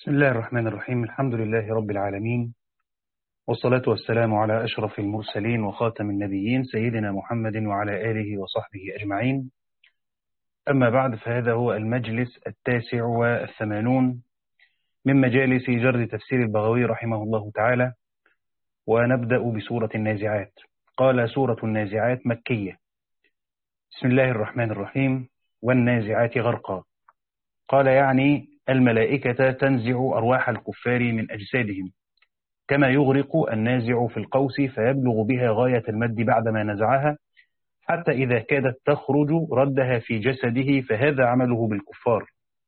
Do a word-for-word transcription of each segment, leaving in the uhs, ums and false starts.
بسم الله الرحمن الرحيم. الحمد لله رب العالمين، والصلاة والسلام على أشرف المرسلين وخاتم النبيين سيدنا محمد وعلى آله وصحبه أجمعين. أما بعد، فهذا هو المجلس التاسع والثمانون من مجالس جر تفسير البغوي رحمه الله تعالى، ونبدأ بسورة النازعات. قال: سورة النازعات مكية. بسم الله الرحمن الرحيم. والنازعات غرقا. قال: يعني الملائكة تنزع أرواح الكفار من أجسادهم، كما يغرق النازع في القوس فيبلغ بها غاية المد بعدما نزعها، حتى إذا كادت تخرج ردها في جسده، فهذا عمله بالكفار.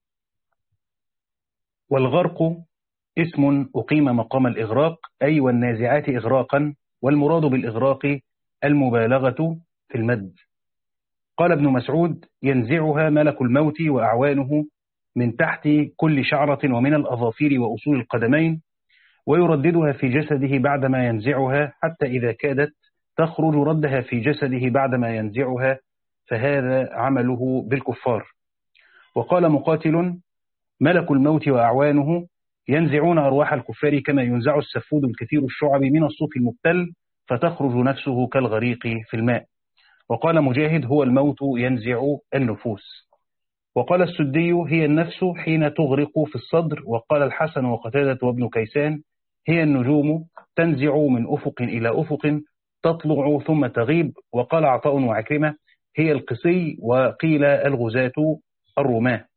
والغرق اسم أقيم مقام الإغراق، أي والنازعات إغراقا، والمراد بالإغراق المبالغة في المد. قال ابن مسعود: ينزعها ملك الموت وأعوانه من تحت كل شعرة ومن الأظافير وأصول القدمين، ويرددها في جسده بعدما ينزعها، حتى إذا كادت تخرج ردها في جسده بعدما ينزعها، فهذا عمله بالكفار. وقال مقاتل: ملك الموت وأعوانه ينزعون أرواح الكفار كما ينزع السفود الكثير الشعب من الصوف المبتل، فتخرج نفسه كالغريق في الماء. وقال مجاهد: هو الموت ينزع النفوس. وقال السدي: هي النفس حين تغرق في الصدر. وقال الحسن وقتادة وابن كيسان: هي النجوم تنزع من أفق إلى أفق، تطلع ثم تغيب. وقال عطاء وعكرمة: هي القسي. وقيل الغزاة الرماة.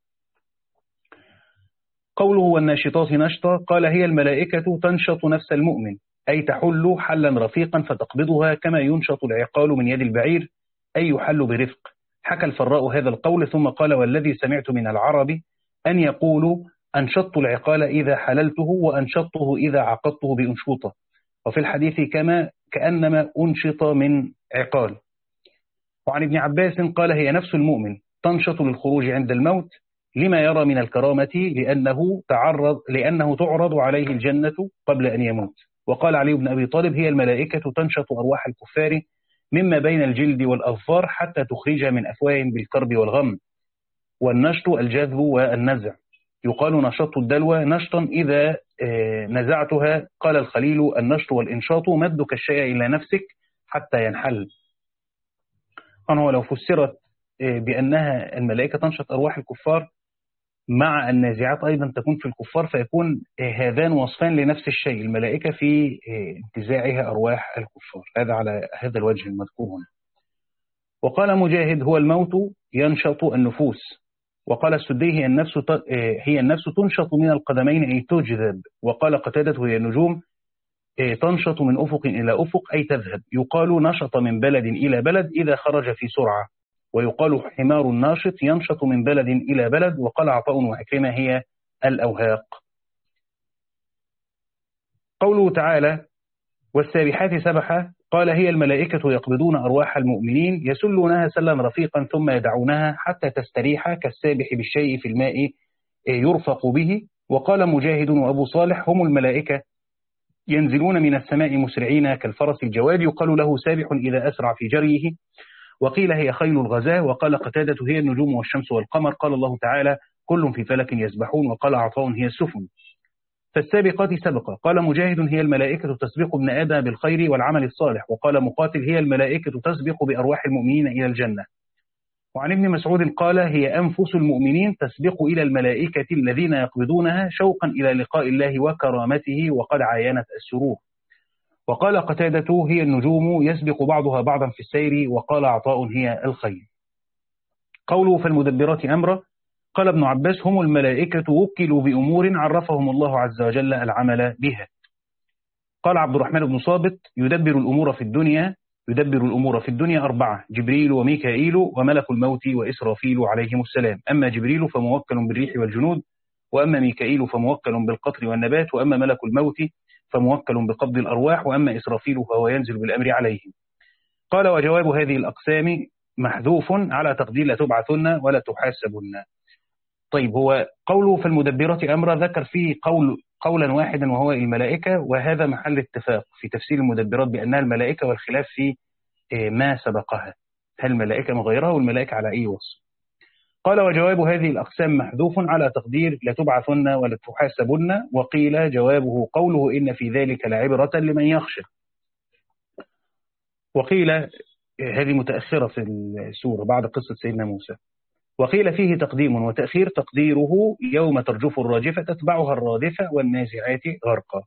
قوله: والناشطات نشطا. قال: هي الملائكة تنشط نفس المؤمن، أي تحل حلا رفيقا فتقبضها، كما ينشط العقال من يد البعير، أي يحل برفق. حكى الفراء هذا القول، ثم قال: والذي سمعت من العرب أن يقولوا: أنشطت العقال إذا حللته، وأنشطته إذا عقدته بأنشوطة. وفي الحديث كما كأنما أنشط من عقال. وعن ابن عباس قال: هي نفس المؤمن تنشط للخروج عند الموت، لما يرى من الكرامة، لأنه تعرض لأنه تعرض عليه الجنة قبل أن يموت. وقال علي بن أبي طالب: هي الملائكة تنشط أرواح الكفار مما بين الجلد والأظفار، حتى تخرجها من أفواههم بالكرب والغم. والنشط الجذب والنزع. يقال نشط الدلوى نشطا إذا نزعتها. قال الخليل: النشط والإنشاط مدك الشيء إلى نفسك حتى ينحل. أنه لو فسرت بأنها الملائكة تنشط أرواح الكفار مع النازعات أيضا تكون في الكفار، فيكون هذان وصفان لنفس الشيء، الملائكة في انتزاعها أرواح الكفار. هذا على هذا الوجه المذكور هنا. وقال مجاهد: هو الموت ينشط النفوس. وقال السدي: هي النفس هي النفس تنشط من القدمين، أي تجذب. وقال قتادة: هي النجوم تنشط من أفق إلى أفق، أي تذهب. يقال نشط من بلد إلى بلد إذا خرج في سرعة. ويقال حمار الناشط ينشط من بلد إلى بلد. وقال عطاء وعكرمة: هي الأوهاق. قوله تعالى: والسابحات سبحا. قال: هي الملائكة يقبضون أرواح المؤمنين، يسلونها سلا رفيقا، ثم يدعونها حتى تستريح، كالسابح بالشيء في الماء يرفق به. وقال مجاهد وأبو صالح: هم الملائكة ينزلون من السماء مسرعين كالفرس الجواد، يقال له سابح إذا أسرع في جريه. وقيل: هي خيل الغزاة. وقال قتادة: هي النجوم والشمس والقمر. قال الله تعالى: كل في فلك يسبحون. وقال عطاء: هي السفن. فالسابقات سبقا. قال مجاهد: هي الملائكة تسبق ابن آدم بالخير والعمل الصالح. وقال مقاتل: هي الملائكة تسبق بأرواح المؤمنين إلى الجنة. وعن ابن مسعود قال: هي أنفس المؤمنين تسبق إلى الملائكة الذين يقبضونها، شوقا إلى لقاء الله وكرامته، وقد عاينت السرور. وقال قتادة: هي النجوم يسبق بعضها بعضا في السير. وقال عطاء: هي الخيل. قوله: فالمدبرات أمرا. قال ابن عباس: هم الملائكة وكلوا بأمور عرفهم الله عز وجل العمل بها. قال عبد الرحمن بن صابت: يدبر الأمور في الدنيا يدبر الأمور في الدنيا أربعة: جبريل وميكائيل وملك الموت وإسرافيل عليهم السلام. أما جبريل فموكل بالريح والجنود، وأما ميكائيل فموكل بالقطر والنبات، وأما ملك الموت فموكل بقبض الأرواح، وأما إسرافيل فهو ينزل بالأمر عليهم. قال: وجواب هذه الأقسام محذوف على تقدير لا تبعثن ولا تحاسبن. طيب، هو قوله فالمدبرات أمرا ذكر فيه قول قولا واحدا وهو الملائكة، وهذا محل اتفاق في تفسير المدبرات بأنها الملائكة، والخلاف في ما سبقها، هل الملائكة مغيرها والملائكة على أي وصف. قال وجواب هذه الأقسام محذوف على تقدير لتبعثن ولتحاسبن، وقيل جوابه قوله إن في ذلك لعبرة لمن يخشى. وقيل هذه متأخرة في السورة بعد قصة سيدنا موسى. وقيل فيه تقديم وتأخير، تقديره يوم ترجف الراجفة تتبعها الرادفة والنازعات غرقا.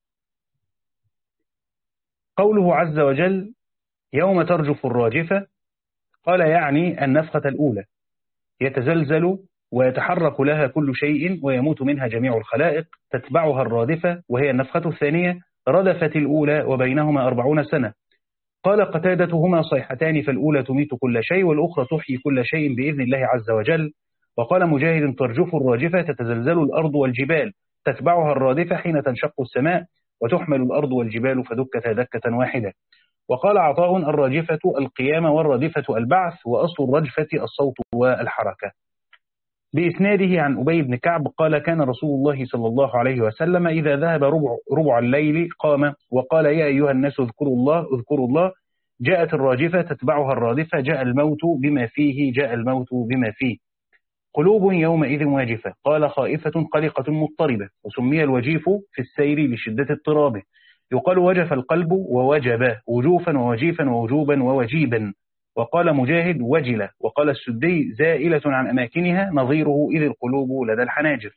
قوله عز وجل يوم ترجف الراجفة، قال يعني النفخة الأولى، يتزلزل ويتحرك لها كل شيء ويموت منها جميع الخلائق، تتبعها الرادفة وهي النفخة الثانية، ردفت الأولى وبينهما أربعون سنة. قال قتادة هما صيحتان، فالأولى تميت كل شيء والأخرى تحيي كل شيء بإذن الله عز وجل. وقال مجاهد ترجف الراجفة تتزلزل الأرض والجبال، تتبعها الرادفة حين تنشق السماء وتحمل الأرض والجبال فدكتا دكة واحدة. وقال عطاء الراجفة القيامة والرادفة البعث، وأصل الرجفة الصوت والحركة. بإسناده عن أبي بن كعب قال كان رسول الله صلى الله عليه وسلم إذا ذهب ربع, ربع الليل قام وقال يا أيها الناس اذكروا الله اذكروا الله، جاءت الراجفة تتبعها الرادفة، جاء الموت بما فيه جاء الموت بما فيه، قلوب يومئذ واجفة، قال خائفة قلقة مضطربة، وسمي الوجيف في السير لشدة اضطرابه، يقال وجف القلب ووجب وجوفا ووجيفا ووجوبا ووجيبا. وقال مجاهد وجلة، وقال السدي زائلة عن أماكنها، نظيره إذ القلوب لدى الحناجر.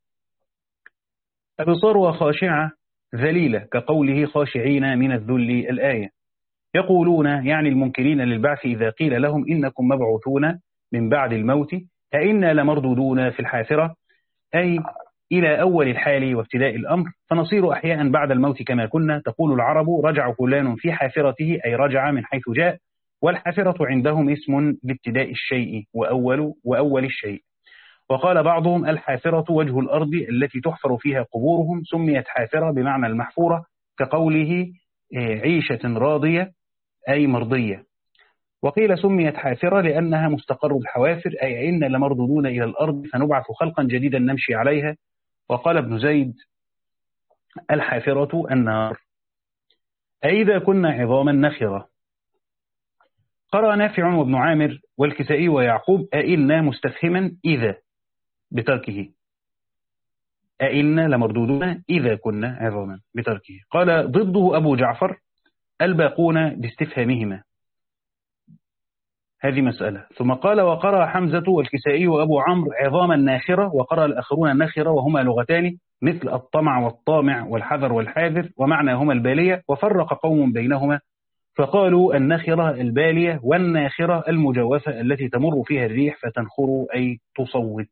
أبصارها خاشعة ذليلة، كقوله خاشعين من الذل الآية. يقولون يعني المنكرين للبعث إذا قيل لهم إنكم مبعوثون من بعد الموت أئنا لمردودون في الحافرة، أي إلى أول الحال وابتداء الأمر، فنصير أحياء بعد الموت كما كنا. تقول العرب رجع فلان في حافرته، أي رجع من حيث جاء، والحافرة عندهم اسم لابتداء الشيء وأول, وأول الشيء. وقال بعضهم الحافرة وجه الأرض التي تحفر فيها قبورهم، سميت حافرة بمعنى المحفورة، كقوله عيشة راضية أي مرضية. وقيل سميت حافرة لأنها مستقر الحوافر، أي إن لمردودون إلى الأرض فنبعث خلقا جديدا نمشي عليها. وقال ابن زيد الحافرة النار، أي إذا كنا عظاما نخرة. قرأ نافع وابن عامر والكسائي ويعقوب أئنا مستفهما إذا بتركه، أئنا لمردودون إذا كنا عظاما بتركه. قال ضده أبو جعفر الباقون باستفهامهما، هذه مسألة. ثم قال وقرأ حمزة والكسائي وأبو عمرو عظاما ناخرة، وقرأ الآخرون الناخرة، وهما لغتان مثل الطمع والطامع والحذر والحاذر، ومعناهما البالية، وفرق قوم بينهما فقالوا الناخرة البالية والناخرة المجوفة التي تمر فيها الريح فتنخر أي تصوت.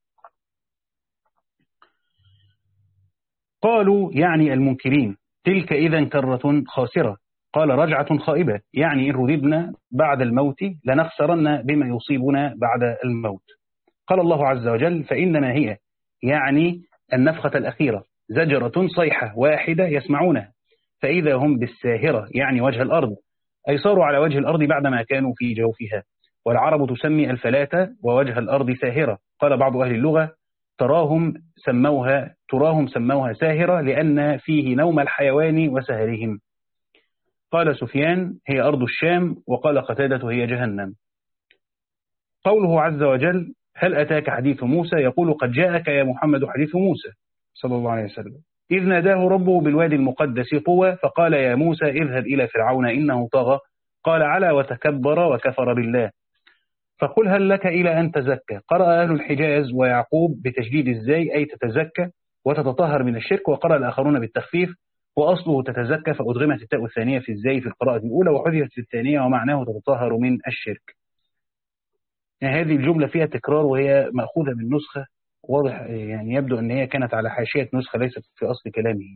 قالوا يعني المنكرين تلك إذا كرة خاسرة، قال رجعة خائبة، يعني إن رددنا بعد الموت لنخسرن بما يصيبنا بعد الموت. قال الله عز وجل فإنما هي يعني النفخة الأخيرة زجرة صيحة واحدة يسمعونها، فإذا هم بالساهرة يعني وجه الأرض، أي صاروا على وجه الأرض بعدما كانوا في جوفها. والعرب تسمي الفلاة ووجه الأرض ساهرة. قال بعض أهل اللغة تراهم سموها تراهم سموها ساهرة لأن فيه نوم الحيوان وسهرهم. قال سفيان هي أرض الشام، وقال قتادة هي جهنم. قوله عز وجل هل أتاك حديث موسى، يقول قد جاءك يا محمد حديث موسى صلى الله عليه وسلم إذ ناداه ربه بالوادي المقدس طوى فقال يا موسى اذهب إلى فرعون إنه طغى قال علا وتكبر وكفر بالله فقل هل لك إلى أن تزكى. قرأ أهل الحجاز ويعقوب بتشديد الزاي أي تتزكى وتتطهر من الشرك، وقرأ الآخرون بالتخفيف وأصله تتزكى فأدغمت التاء الثانية في الزاي في القراءة الأولى وحذفت في الثانية ومعناه تتطهر من الشرك. يعني هذه الجملة فيها تكرار وهي مأخوذة من نسخة واضح، يعني يبدو أن هي كانت على حاشية نسخة ليست في أصل كلامه،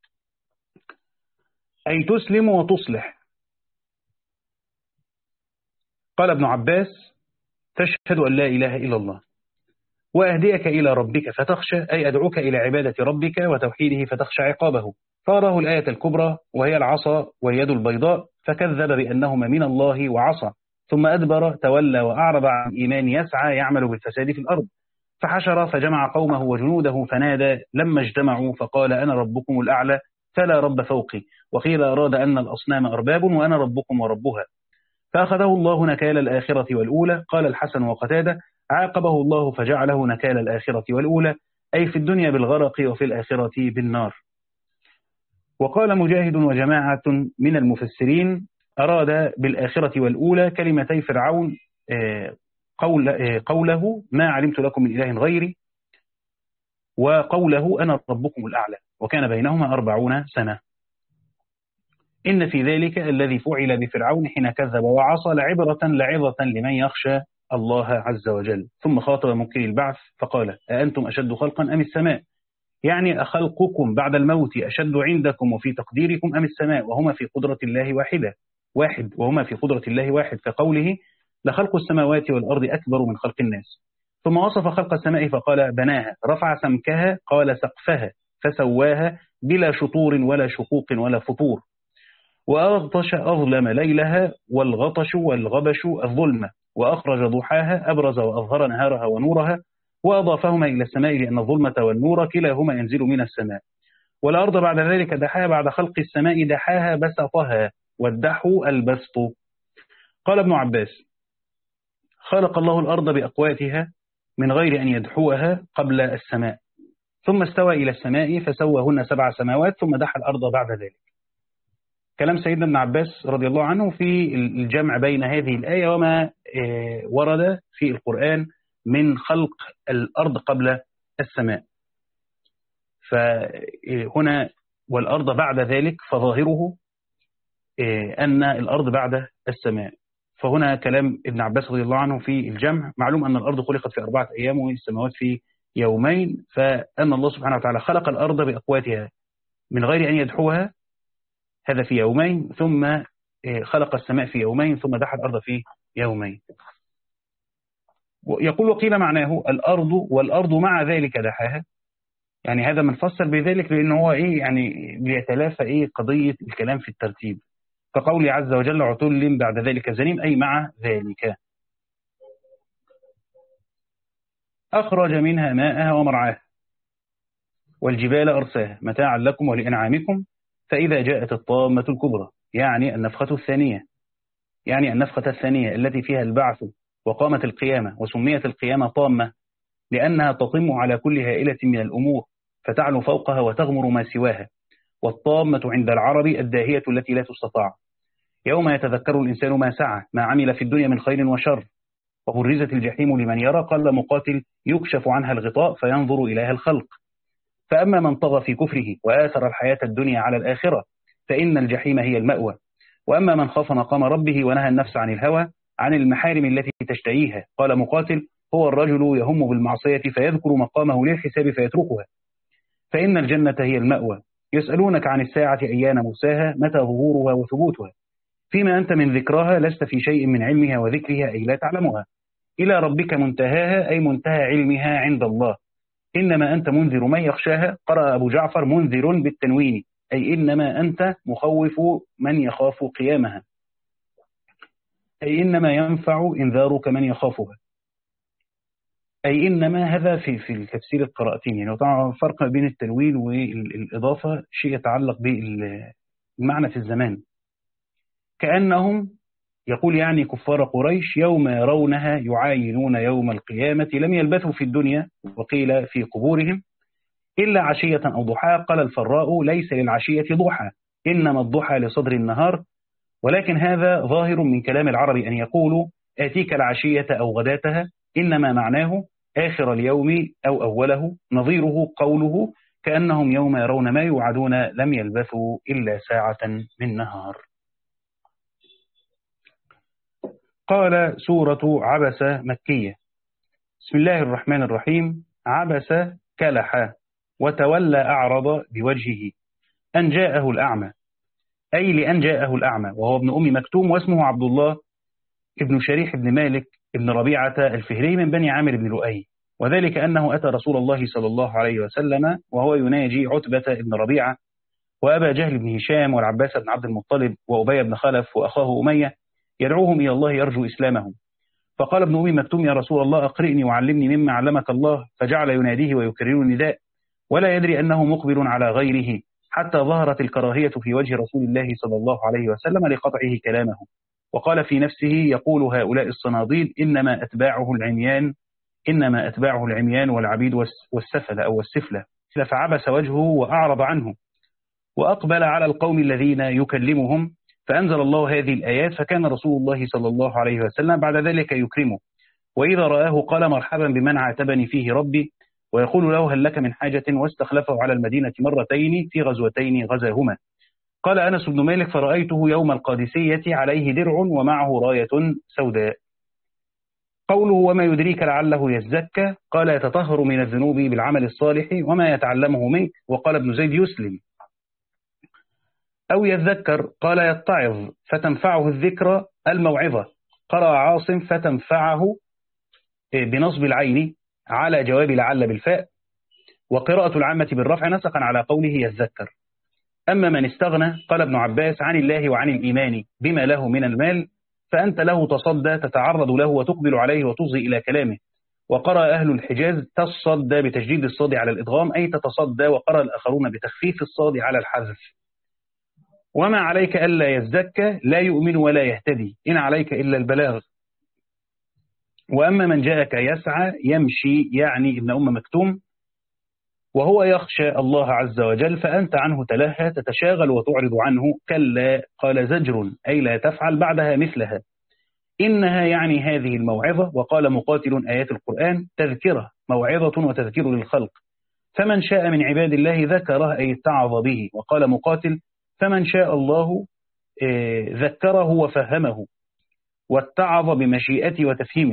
أي تسلم وتصلح. قال ابن عباس تشهد أن لا إله إلا الله وأهديك إلى ربك فتخشى، أي أدعوك إلى عبادة ربك وتوحيده فتخشى عقابه. فأراه الآية الكبرى وهي العصا واليد البيضاء فكذب بأنهما من الله وعصى، ثم أدبر تولى وأعرض عن إيمان يسعى يعمل بالفساد في الأرض، فحشر فجمع قومه وجنوده فنادى لما اجتمعوا فقال أنا ربكم الأعلى فلا رب فوقي، وقيل أراد أن الأصنام أرباب وأنا ربكم وربها، فأخذه الله نكال الآخرة والأولى. قال الحسن وقتادة عاقبه الله فجعله نكال الآخرة والأولى، أي في الدنيا بالغرق وفي الآخرة بالنار. وقال مجاهد وجماعة من المفسرين أراد بالآخرة والأولى كلمتي فرعون قول قوله ما علمت لكم من إله غيري، وقوله أنا ربكم الأعلى، وكان بينهما أربعون سنة. إن في ذلك الذي فعل بفرعون حين كذب وعصى لعبرة لعظة لمن يخشى الله عز وجل. ثم خاطب منكر البعث فقال أأنتم أشد خلقا أم السماء؟ يعني أخلقكم بعد الموت أشد عندكم وفي تقديركم أم السماء؟ وهما في قدرة الله واحدة واحد وهما في قدرة الله واحد، كقوله لخلق السماوات والأرض أكبر من خلق الناس. ثم وصف خلق السماء فقال بناها، رفع سمكها قال سقفها، فسواها بلا شطور ولا شقوق ولا فطور. وأغطش أظلم ليلها، والغطش والغبش الظلمة، وأخرج ضحاها أبرز وأظهر نهارها ونورها، وأضافهما إلى السماء لأن الظلمة والنور كلاهما ينزل من السماء. والأرض بعد ذلك دحاها، بعد خلق السماء دحاها بسطها، والدحو البسط. قال ابن عباس خلق الله الأرض بأقواتها من غير أن يدحوها قبل السماء، ثم استوى إلى السماء فسواهن سبع سماوات، ثم دحى الأرض بعد ذلك. كلام سيدنا ابن عباس رضي الله عنه في الجمع بين هذه الآية وما ورد في القرآن من خلق الأرض قبل السماء. فهنا والأرض بعد ذلك فظاهره أن الأرض بعد السماء. فهنا كلام ابن عباس رضي الله عنه في الجمع. معلوم أن الأرض خلقت في أربعة أيام والسماوات في يومين، فأن الله سبحانه وتعالى خلق الأرض بأقواتها من غير أن يدحوها، هذا في يومين، ثم خلق السماء في يومين، ثم دحى الأرض في يومين. يقول وقيل معناه الأرض والأرض مع ذلك دحاها، يعني هذا منفسر بذلك لأنه هو إيه يعني بيتلافى إيه قضية الكلام في الترتيب، كقول عز وجل عتل بعد ذلك زنيم، أي مع ذلك. أخرج منها ماءها ومرعاها والجبال أرساها متاعا لكم ولأنعامكم، فإذا جاءت الطامة الكبرى، يعني النفخة الثانية، يعني النفخة الثانية التي فيها البعث وقامت القيامة، وسميت القيامة طامة لأنها تطم على كل هائلة من الأمور فتعلو فوقها وتغمر ما سواها. والطامة عند العرب الداهية التي لا تستطاع. يوم يتذكر الإنسان ما سعى، ما عمل في الدنيا من خير وشر. وبرزت الجحيم لمن يرى، قال مقاتل يكشف عنها الغطاء فينظر إليها الخلق. فأما من طغى في كفره وآثر الحياة الدنيا على الآخرة فإن الجحيم هي المأوى. وأما من خاف مقام ربه ونهى النفس عن الهوى عن المحارم التي تشتهيها، قال مقاتل هو الرجل يهم بالمعصية فيذكر مقامه للحساب فيتركها، فإن الجنة هي المأوى. يسألونك عن الساعة أيان مرساها، متى ظهورها وثبوتها، فيما أنت من ذكراها لست في شيء من علمها وذكرها أي لا تعلمها. إلى ربك منتهاها، أي منتهى علمها عند الله. إنما أنت منذر من يخشاها، قرأ أبو جعفر منذر بالتنوين، أي إنما أنت مخوف من يخاف قيامها، أي إنما ينفع إنذارك من يخافها، أي إنما. هذا في في التفسير القراءتين، يعني طبعا فرق بين التنوين والإضافة شيء يتعلق بالمعنى في الزمان. كأنهم يقول يعني كفار قريش يوم يرونها يعاينون يوم القيامة لم يلبثوا في الدنيا، وقيل في قبورهم، إلا عشية أو ضحى. قال الفراء ليس للعشية ضحى، إنما الضحى لصدر النهار. ولكن هذا ظاهر من كلام العرب أن يقولوا آتيك العشية أو غداتها، إنما معناه آخر اليوم أو أوله. نظيره قوله كأنهم يوم يرون ما يوعدون لم يلبثوا إلا ساعة من نهار. قال سورة عبس مكية. بسم الله الرحمن الرحيم. عبس كلح وتولى أعرض بوجهه أن جاءه الأعمى، أي لأن جاءه الأعمى، وهو ابن أم مكتوم، واسمه عبد الله ابن شريح بن مالك ابن ربيعة الفهري من بني عامر بن لؤي. وذلك أنه أتى رسول الله صلى الله عليه وسلم وهو يناجي عتبة بن ربيعة وأبا جهل بن هشام والعباس بن عبد المطلب وأبي بن خلف وأخاه أمية، يدعوهم إلى الله يرجو إسلامهم. فقال ابن أم مكتوم يا رسول الله أقرئني وعلمني مما علمك الله، فجعل يناديه ويكرر النداء ولا يدري أنه مقبل على غيره، حتى ظهرت الكراهية في وجه رسول الله صلى الله عليه وسلم لقطعه كلامه. وقال في نفسه يقول هؤلاء الصناديد إنما أتباعه العميان إنما أتباعه العميان والعبيد والسفل أو السفلة، فعبس وجهه وأعرض عنه وأقبل على القوم الذين يكلمهم، فأنزل الله هذه الآيات، فكان رسول الله صلى الله عليه وسلم بعد ذلك يكرمه، وإذا رآه قال مرحبا بمن عاتبني فيه ربي، ويقول له هل لك من حاجة، واستخلفه على المدينة مرتين في غزوتين غزاهما. قال أنس بن مالك فرأيته يوم القادسية عليه درع ومعه راية سوداء. قوله وما يدريك لعله يزكى، قال يتطهر من الذنوب بالعمل الصالح وما يتعلمه منك، وقال ابن زيد يسلم. أو يذكر، قال يتعظ فتنفعه الذكرى الموعظة، قرأ عاصم فتنفعه بنصب العين على جواب لعل بالفاء، وقراءة العامة بالرفع نسقا على قوله يذكر. أما من استغنى، قال ابن عباس عن الله وعن الإيمان بما له من المال، فأنت له تصدى تتعرض له وتقبل عليه وتصغي إلى كلامه. وقرأ أهل الحجاز تصدى بتشديد الصاد على الإدغام أي تتصدى، وقرأ الآخرون بتخفيف الصاد على الحذف. وما عليك ألا يزكى لا يؤمن ولا يهتدي، إن عليك إلا البلاغ. وأما من جاءك يسعى يمشي يعني ابن أم مكتوم وهو يخشى الله عز وجل، فأنت عنه تلهى تتشاغل وتعرض عنه. كلا، قال زجر أي لا تفعل بعدها مثلها، إنها يعني هذه الموعظة. وقال مقاتل آيات القرآن تذكرة موعظة وتذكير للخلق، فمن شاء من عباد الله ذكره أي اتعظ به. وقال مقاتل فمن شاء الله ذكره وفهمه، واتعظ بمشيئته وتفهيمه،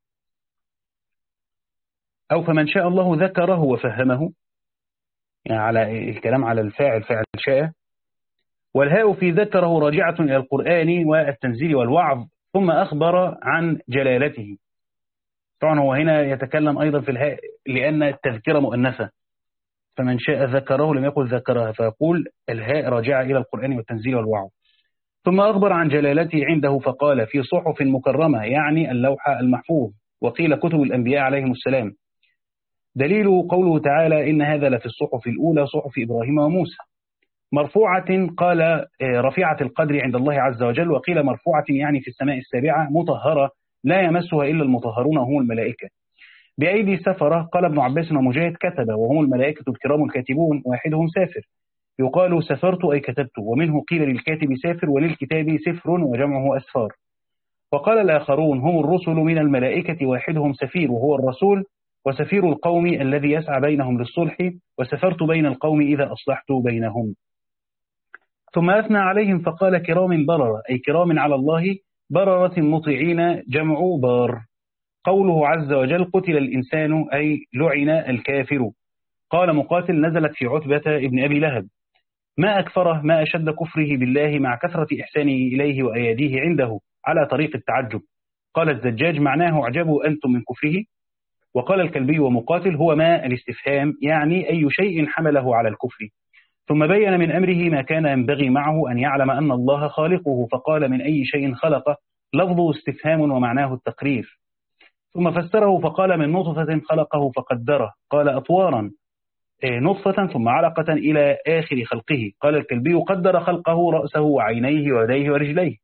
أو فمن شاء الله ذكره وفهمه، يعني على الكلام على الفاعل فاعل شاء. والهاء في ذكره راجعة إلى القرآن والتنزيل والوعظ، ثم أخبر عن جلالته. طبعا هو هنا يتكلم أيضا في الهاء لأن التذكرة مؤنثة، فمن شاء ذكره لم يقل ذكرها، فيقول الهاء راجعة إلى القرآن والتنزيل والوعظ. ثم أخبر عن جلالته عنده فقال في صحف مكرمة، يعني اللوح المحفوظ، وقيل كتب الأنبياء عليهم السلام. دليل قوله تعالى إن هذا لفي الصحف الأولى صحف إبراهيم وموسى. مرفوعة، قال رفيعة القدر عند الله عز وجل، وقيل مرفوعة يعني في السماء السابعة، مطهرة لا يمسها إلا المطهرون وهم الملائكة. بأيدي سفرة، قال ابن عباس ومجاهد كتب وهم الملائكة الكرام الكاتبون، واحدهم سافر، يقال سافرت أي كتبت، ومنه قيل للكاتب سافر وللكتاب سفر وجمعه أسفار. وقال الآخرون هم الرسل من الملائكة، واحدهم سفير وهو الرسول، وسفير القوم الذي يسعى بينهم للصلح، وسفرت بين القوم إذا أصلحت بينهم. ثم أثنى عليهم فقال كرام بررة أي كرام على الله، بررة مطيعين جمع بار. قوله عز وجل قتل الإنسان أي لعن الكافر. قال مقاتل نزلت في عتبة ابن أبي لهب، ما أكفره ما أشد كفره بالله مع كثرة إحسانه إليه وأياديه عنده على طريق التعجب. قال الزجاج معناه أعجبوا أنتم من كفره. وقال الكلبي ومقاتل هو ما الاستفهام، يعني أي شيء حمله على الكفر. ثم بين من أمره ما كان ينبغي معه أن يعلم أن الله خالقه، فقال من أي شيء خلقه، لفظه استفهام ومعناه التقرير. ثم فسره فقال من نطفة خلقه فقدره، قال أطوارا نطفة ثم علقة إلى آخر خلقه. قال الكلبي قدر خلقه رأسه وعينيه ويديه ورجليه.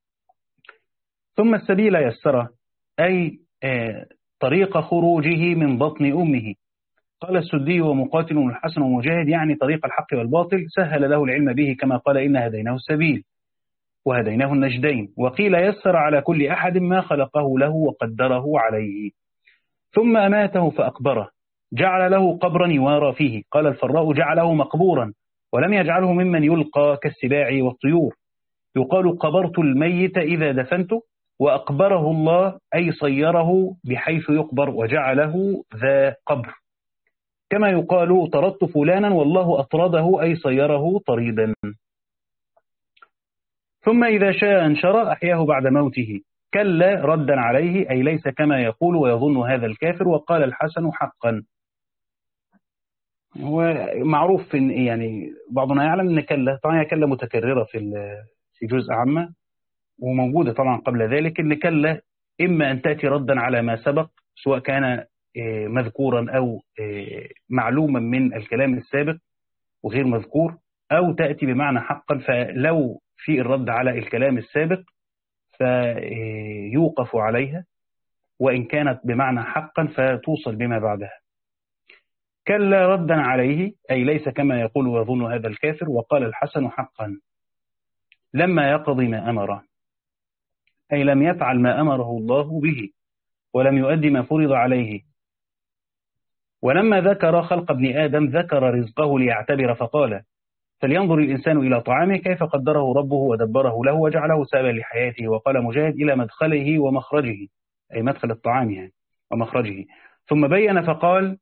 ثم السبيل يسره أي طريق خروجه من بطن أمه. قال السدي ومقاتل والحسن ومجاهد يعني طريق الحق والباطل، سهل له العلم به كما قال إن هديناه السبيل وهديناه النجدين. وقيل يسر على كل أحد ما خلقه له وقدره عليه. ثم أماته فأقبره، جعل له قبرا يوارى فيه. قال الفراء جعله مقبورا ولم يجعله ممن يلقى كالسباع والطيور. يقال قبرت الميت إذا دفنته، وأقبره الله أي صيره بحيث يقبر وجعله ذا قبر. كما يقال طردت فلانا والله أطرده أي صيره طريدا. ثم إذا شاء أنشر أحياه بعد موته. كلا ردا عليه أي ليس كما يقول ويظن هذا الكافر. وقال الحسن حقا. ومعروف إن يعني بعضنا يعلم أن كلا طبعا كلا متكررة في في جزء عامة وموجودة طبعا قبل ذلك، إن كلا إما أن تأتي ردا على ما سبق سواء كان مذكورا أو معلوما من الكلام السابق وغير مذكور، أو تأتي بمعنى حقا. فلو في الرد على الكلام السابق فيوقف عليها وإن كانت بمعنى حقا فتوصل بما بعدها. كلا ردا عليه، أي ليس كما يقول ويظن هذا الكافر. وقال الحسن حقا لما يقضي ما أمره، أي لم يفعل ما أمره الله به ولم يؤدي ما فرض عليه. ولما ذكر خلق ابن آدم ذكر رزقه ليعتبر فقال فلينظر الإنسان إلى طعامه كيف قدره ربه ودبره له وجعله سببا لحياته. وقال مجاهد إلى مدخله ومخرجه، أي مدخل الطعام يعني ومخرجه. ثم بين فقال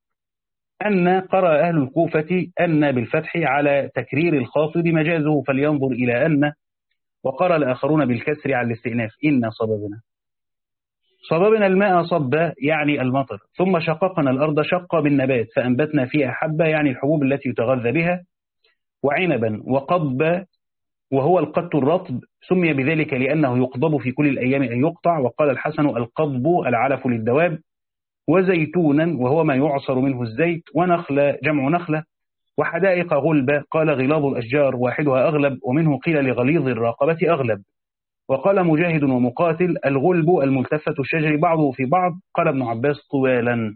أن قرأ أهل الكوفة أن بالفتح على تكرير الخافض مجازه فلينظر إلى أن، وقرأ الآخرون بالكسر على الاستئناف إن صببنا. صببنا الماء صبا يعني المطر، ثم شققنا الأرض شقا بالنبات فأنبتنا فيها حبة يعني الحبوب التي يتغذى بها، وعنبا وقضبا وهو القط الرطب سمي بذلك لأنه يقضب في كل الأيام أن يقطع. وقال الحسن القضب العلف للدواب. وزيتونا وهو ما يعصر منه الزيت، ونخلة جمع نخلة، وحدائق غلبة. قال غلاظ الأشجار واحدها أغلب، ومنه قيل لغليظ الرقبة أغلب. وقال مجاهد ومقاتل الغلب الملتفة الشجر بعضه في بعض. قال ابن عباس طوالا.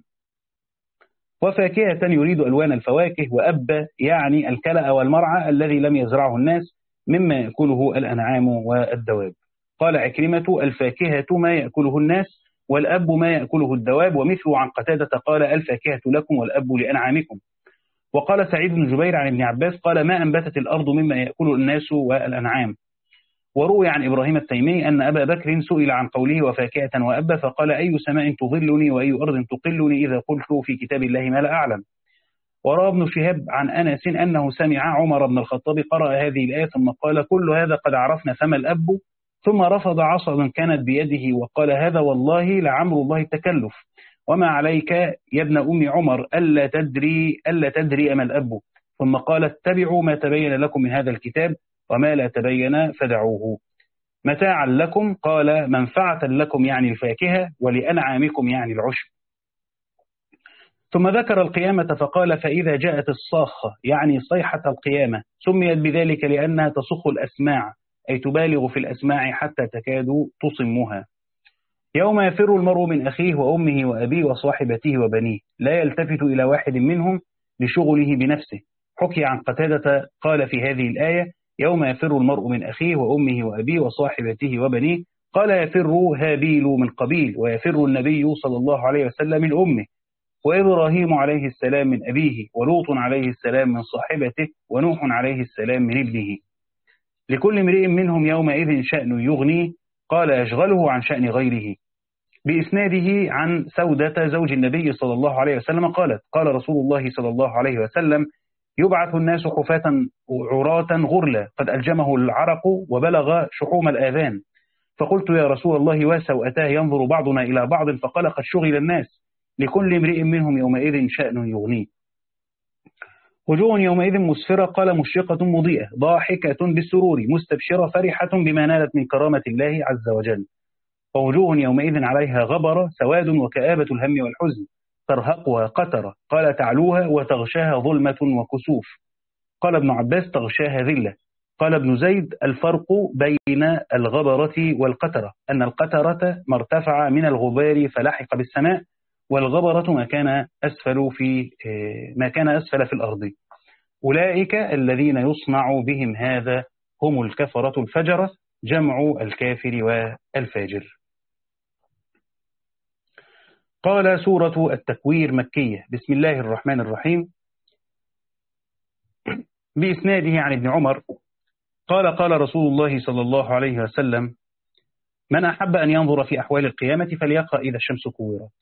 وفاكهة يريد ألوان الفواكه، وأب يعني الكلأ والمرعى الذي لم يزرعه الناس مما يأكله الأنعام والدواب. قال عكرمة الفاكهة ما يأكله الناس والأب ما يأكله الدواب. ومثله عن قتادة قال الفاكهة لكم والأب لأنعامكم. وقال سعيد بن جبير عن ابن عباس قال ما أنبتت الأرض مما يأكل الناس والأنعام. وروي عن إبراهيم التيمي أن أبا بكر سئل عن قوله وفاكهة وأب فقال أي سماء تظلني وأي أرض تقلني إذا قلت في كتاب الله ما لا أعلم. وروى ابن شهاب عن أنس أنه سمع عمر بن الخطاب قرأ هذه الآية ثم قال كل هذا قد عرفنا فما الأب، ثم رفض عصا كانت بيده وقال هذا والله لعمر الله التكلف، وما عليك يا ابن أم عمر ألا تدري ألا تدري أما الأب. ثم قال اتبعوا ما تبين لكم من هذا الكتاب وما لا تبين فدعوه. متاعا لكم قال منفعة لكم يعني الفاكهة، ولأنعامكم يعني العشب. ثم ذكر القيامة فقال فإذا جاءت الصاخة يعني صيحة القيامة سميت بذلك لأنها تصخ الأسماع، أي تبالغ في الأسماع حتى تكاد تصمها. يوم يفر المرء من أخيه وأمه وأبيه وصاحبته وبنيه لا يلتفت إلى واحد منهم لشغله بنفسه. حكي عن قتادة قال في هذه الآية يوم يفر المرء من أخيه وأمه وأبيه وصاحبته وبنيه. قال يفر هابيل من قبيل، ويفر النبي صلى الله عليه وسلم من أمه، وإبراهيم عليه السلام من أبيه، ولوط عليه السلام من صاحبته، ونوح عليه السلام من ابنه. لكل امرئ منهم يومئذ شأن يغنيه. قال يشغله عن شأن غيره. بإسناده عن سودة زوج النبي صلى الله عليه وسلم قالت قال رسول الله صلى الله عليه وسلم يبعث الناس حفاة عراة غرلا قد ألجمه العرق وبلغ شحوم الآذان. فقلت يا رسول الله وسوءتاه ينظر بعضنا إلى بعض، فقال قد شغل الناس لكل امرئ منهم يومئذ شأن يغنيه. وجوه يومئذ مسفرة قال مشرقة مضيئة ضاحكة بالسرور مستبشرة فرحة بما نالت من كرامة الله عز وجل. ووجوه يومئذ عليها غبرة سواد وكآبة الهم والحزن ترهقها قترة. قال تعلوها وتغشاها ظلمة وكسوف. قال ابن عباس تغشاها ذلة. قال ابن زيد الفرق بين الغبرة والقترة أن القترة ما ارتفع من الغبار فلحق بالسماء، والغبرة ما كان أسفل في ما كان أسفل في الأرض. أولئك الذين يصنع بهم هذا هم الكفرة الفجرة، جمع الكافر والفاجر. قال سورة التكوير مكية. بسم الله الرحمن الرحيم. بإسناده عن ابن عمر قال قال رسول الله صلى الله عليه وسلم من أحب أن ينظر في أحوال القيامة فليقرأ إذا الشمس كورت.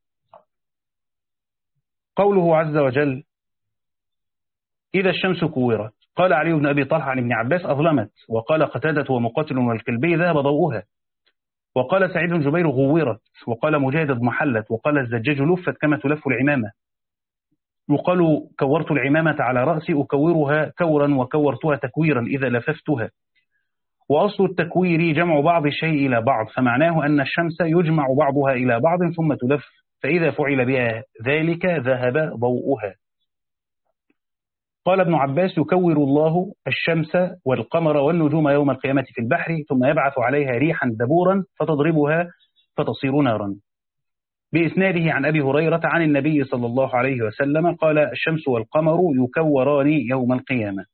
قوله عز وجل إذا الشمس كورت. قال علي بن أبي طلحة عن ابن عباس أظلمت. وقال قتادة ومقاتل والكلبي ذهب ضوءها. وقال سعيد بن جبير غورت. وقال مجاهد اضمحلت. وقال الزجاج لفت كما تلف العمامة. وقالوا كورت العمامة على رأسي أكورها كورا وكورتها تكويرا إذا لففتها. وأصل التكوير جمع بعض الشيء إلى بعض، فمعناه أن الشمس يجمع بعضها إلى بعض ثم تلف، فإذا فعل بها ذلك ذهب ضوءها. قال ابن عباس يكور الله الشمس والقمر والنجوم يوم القيامة في البحر ثم يبعث عليها ريحا دبورا فتضربها فتصير نارا. بإسناده عن أبي هريرة عن النبي صلى الله عليه وسلم قال: الشمس والقمر يكوران يوم القيامة.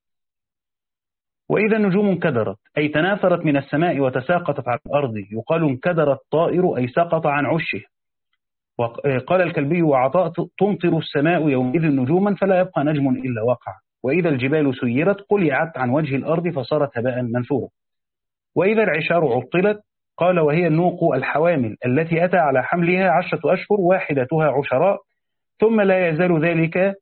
وإذا النجوم انكدرت أي تناثرت من السماء وتساقطت على الأرض، يقال انكدر الطائر أي سقط عن عشه. وقال الكلبي وعطاء: تمطر السماء يومئذ نجوما فلا يبقى نجم إلا وقع. وإذا الجبال سيرت قلعت عن وجه الأرض فصارت هباء منثورا. وإذا العشار عطلت قال: وهي النوق الحوامل التي أتى على حملها عشرة أشهر واحدتها عشراء، ثم لا يزال ذلك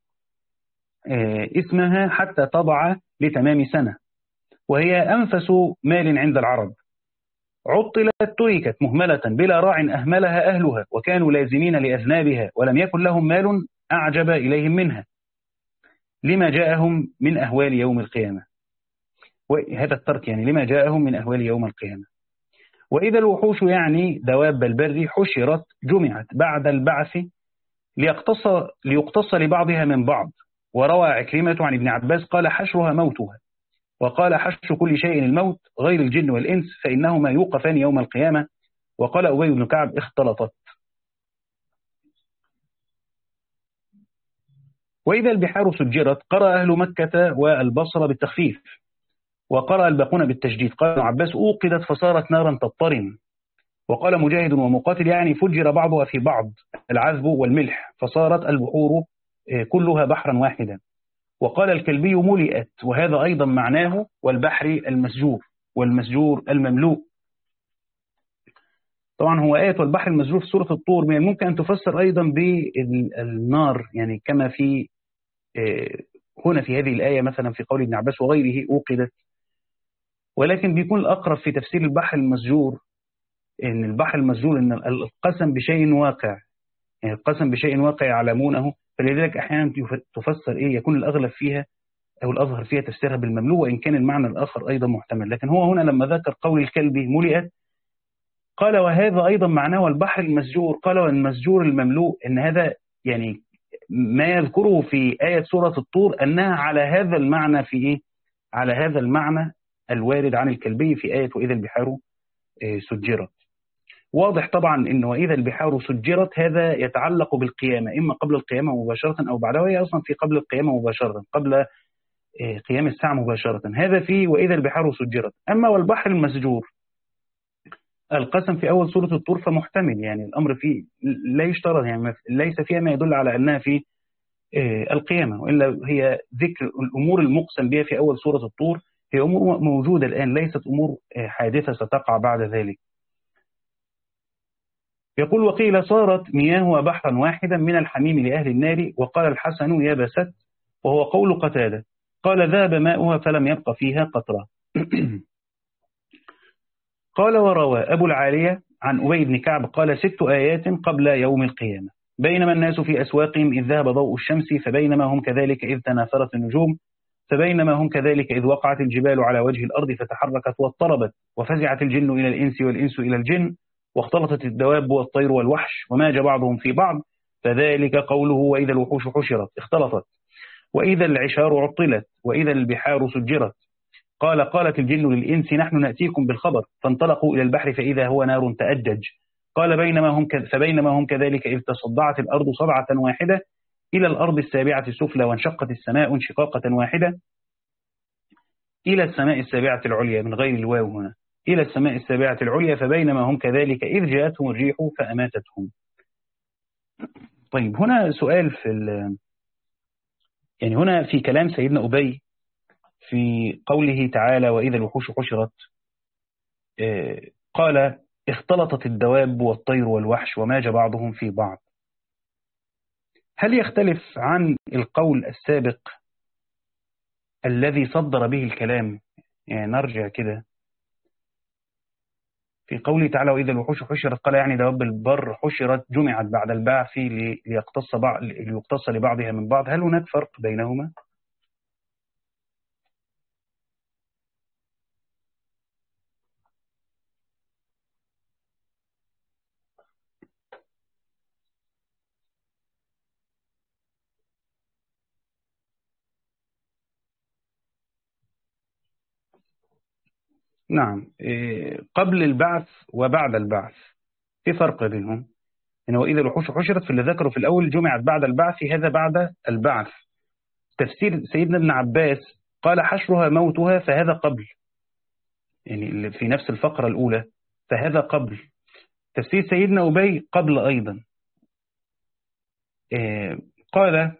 اسمها حتى تضع لتمام سنة، وهي أنفس مال عند العرب. عطلت تركت مهملة بلا راع أهملها أهلها، وكانوا لازمين لأذنابها، ولم يكن لهم مال أعجب إليهم منها لما جاءهم من أهوال يوم القيامة. وهذا الترك يعني لما جاءهم من أهوال يوم القيامة. وإذا الوحوش يعني دواب البر حشرت جمعت بعد البعث ليقتص, ليقتص لبعضها من بعض. وروى عكرمة عن ابن عباس قال: حشرها موتها. وقال: حشر كل شيء الموت غير الجن والإنس فإنهما يوقفان يوم القيامة. وقال أبي بن كعب: اختلطت. وإذا البحار سجرت قرأ أهل مكة والبصرة بالتخفيف، وقرأ الباقون بالتجديد. قال ابن عباس: أوقدت فصارت نارا تضطرم. وقال مجاهد ومقاتل يعني فجر بعضها في بعض العذب والملح فصارت البحور كلها بحرا واحدا. وقال الكلبي: ملئت، وهذا أيضا معناه والبحر المسجور والمسجور المملوء. طبعا هو آية والبحر المسجور في سورة الطور من الممكن أن تفسر أيضا بالنار، يعني كما في هنا في هذه الآية مثلا في قول ابن عباس وغيره أوقدت. ولكن بيكون الأقرب في تفسير البحر المسجور إن البحر المسجور إن القسم بشيء واقع، يعني القسم بشيء واقع يعلمونه، فلذلك أحيانا تفسر إيه يكون الأغلب فيها أو الأظهر فيها تفسيرها بالمملوء، وإن كان المعنى الآخر أيضا محتمل. لكن هو هنا لما ذكر قول الكلب ملئت قال: وهذا أيضا معناه البحر المسجور. قال: والمسجور المملوء، إن هذا يعني ما يذكره في آية سورة الطور أنها على هذا المعنى في إيه؟ على هذا المعنى الوارد عن الكلبي في آية وإذا البحار سجرت. واضح طبعا إن وإذا البحار سجرت هذا يتعلق بالقيامة، إما قبل القيامة مباشرة أو بعدها، وهي أصلا في قبل القيامة مباشرة، قبل قيام الساعة مباشرة. هذا في وإذا البحار سجرت. أما والبحر المسجور القسم في أول سورة الطور فمحتمل، يعني الأمر فيه لا يشترط، يعني ليس فيها ما يدل على أنها في القيامة، وإلا هي ذكر الأمور المقسم بها في أول سورة الطور هي أمور موجودة الآن، ليست أمور حادثة ستقع بعد ذلك. يقول: وقيل صارت مياهها بحرا واحدا من الحميم لأهل النار. وقال الحسن: يبست، وهو قول قتادة. قال: ذهب ماؤها فلم يبق فيها قطرة. قال: وروى أبو العالية عن أبي بن كعب قال: ست آيات قبل يوم القيامة: بينما الناس في أسواقهم إذ ذهب ضوء الشمس، فبينما هم كذلك إذ تناثرت النجوم، فبينما هم كذلك إذ وقعت الجبال على وجه الأرض فتحركت واضطربت، وفزعت الجن إلى الإنس والإنس إلى الجن، واختلطت الدواب والطير والوحش وماج بعضهم في بعض، فذلك قوله: وإذا الوحوش حشرت اختلطت، وإذا العشار عطلت، وإذا البحار سجرت. قال: قالت الجن للإنس: نحن نأتيكم بالخبر. فانطلقوا إلى البحر فإذا هو نار تأجج. قال: بينما هم كذ... فبينما هم كذلك إذ تصدعت الأرض صدعة واحدة إلى الأرض السابعة السفلى، وانشقت السماء انشقاقة واحدة إلى السماء السابعة العليا، من غير الواو هنا، إلى السماء السابعة العليا، فبينما هم كذلك إذ جاءتهم الريح فأماتتهم. طيب هنا سؤال في ال... يعني هنا في كلام سيدنا أبي في قوله تعالى: وإذا الوحوش حشرت، قال: اختلطت الدواب والطير والوحش وماج بعضهم في بعض. هل يختلف عن القول السابق الذي صدر به الكلام؟ يعني نرجع كده في قوله تعالى: وإذا الوحوش حشرت، قال يعني دواب البر حشرت جمعت بعد البعث ليقتص بعض ليقتص لبعضها من بعض. هل هناك فرق بينهما؟ نعم، قبل البعث وبعد البعث. في فرق بينهم، إن وإذا الوحوش حشرت في اللي ذكره في الأول جمعت بعد البعث، هذا بعد البعث. تفسير سيدنا ابن عباس قال حشرها موتها، فهذا قبل، يعني في نفس الفقرة الأولى فهذا قبل. تفسير سيدنا أبي قبل أيضا. قال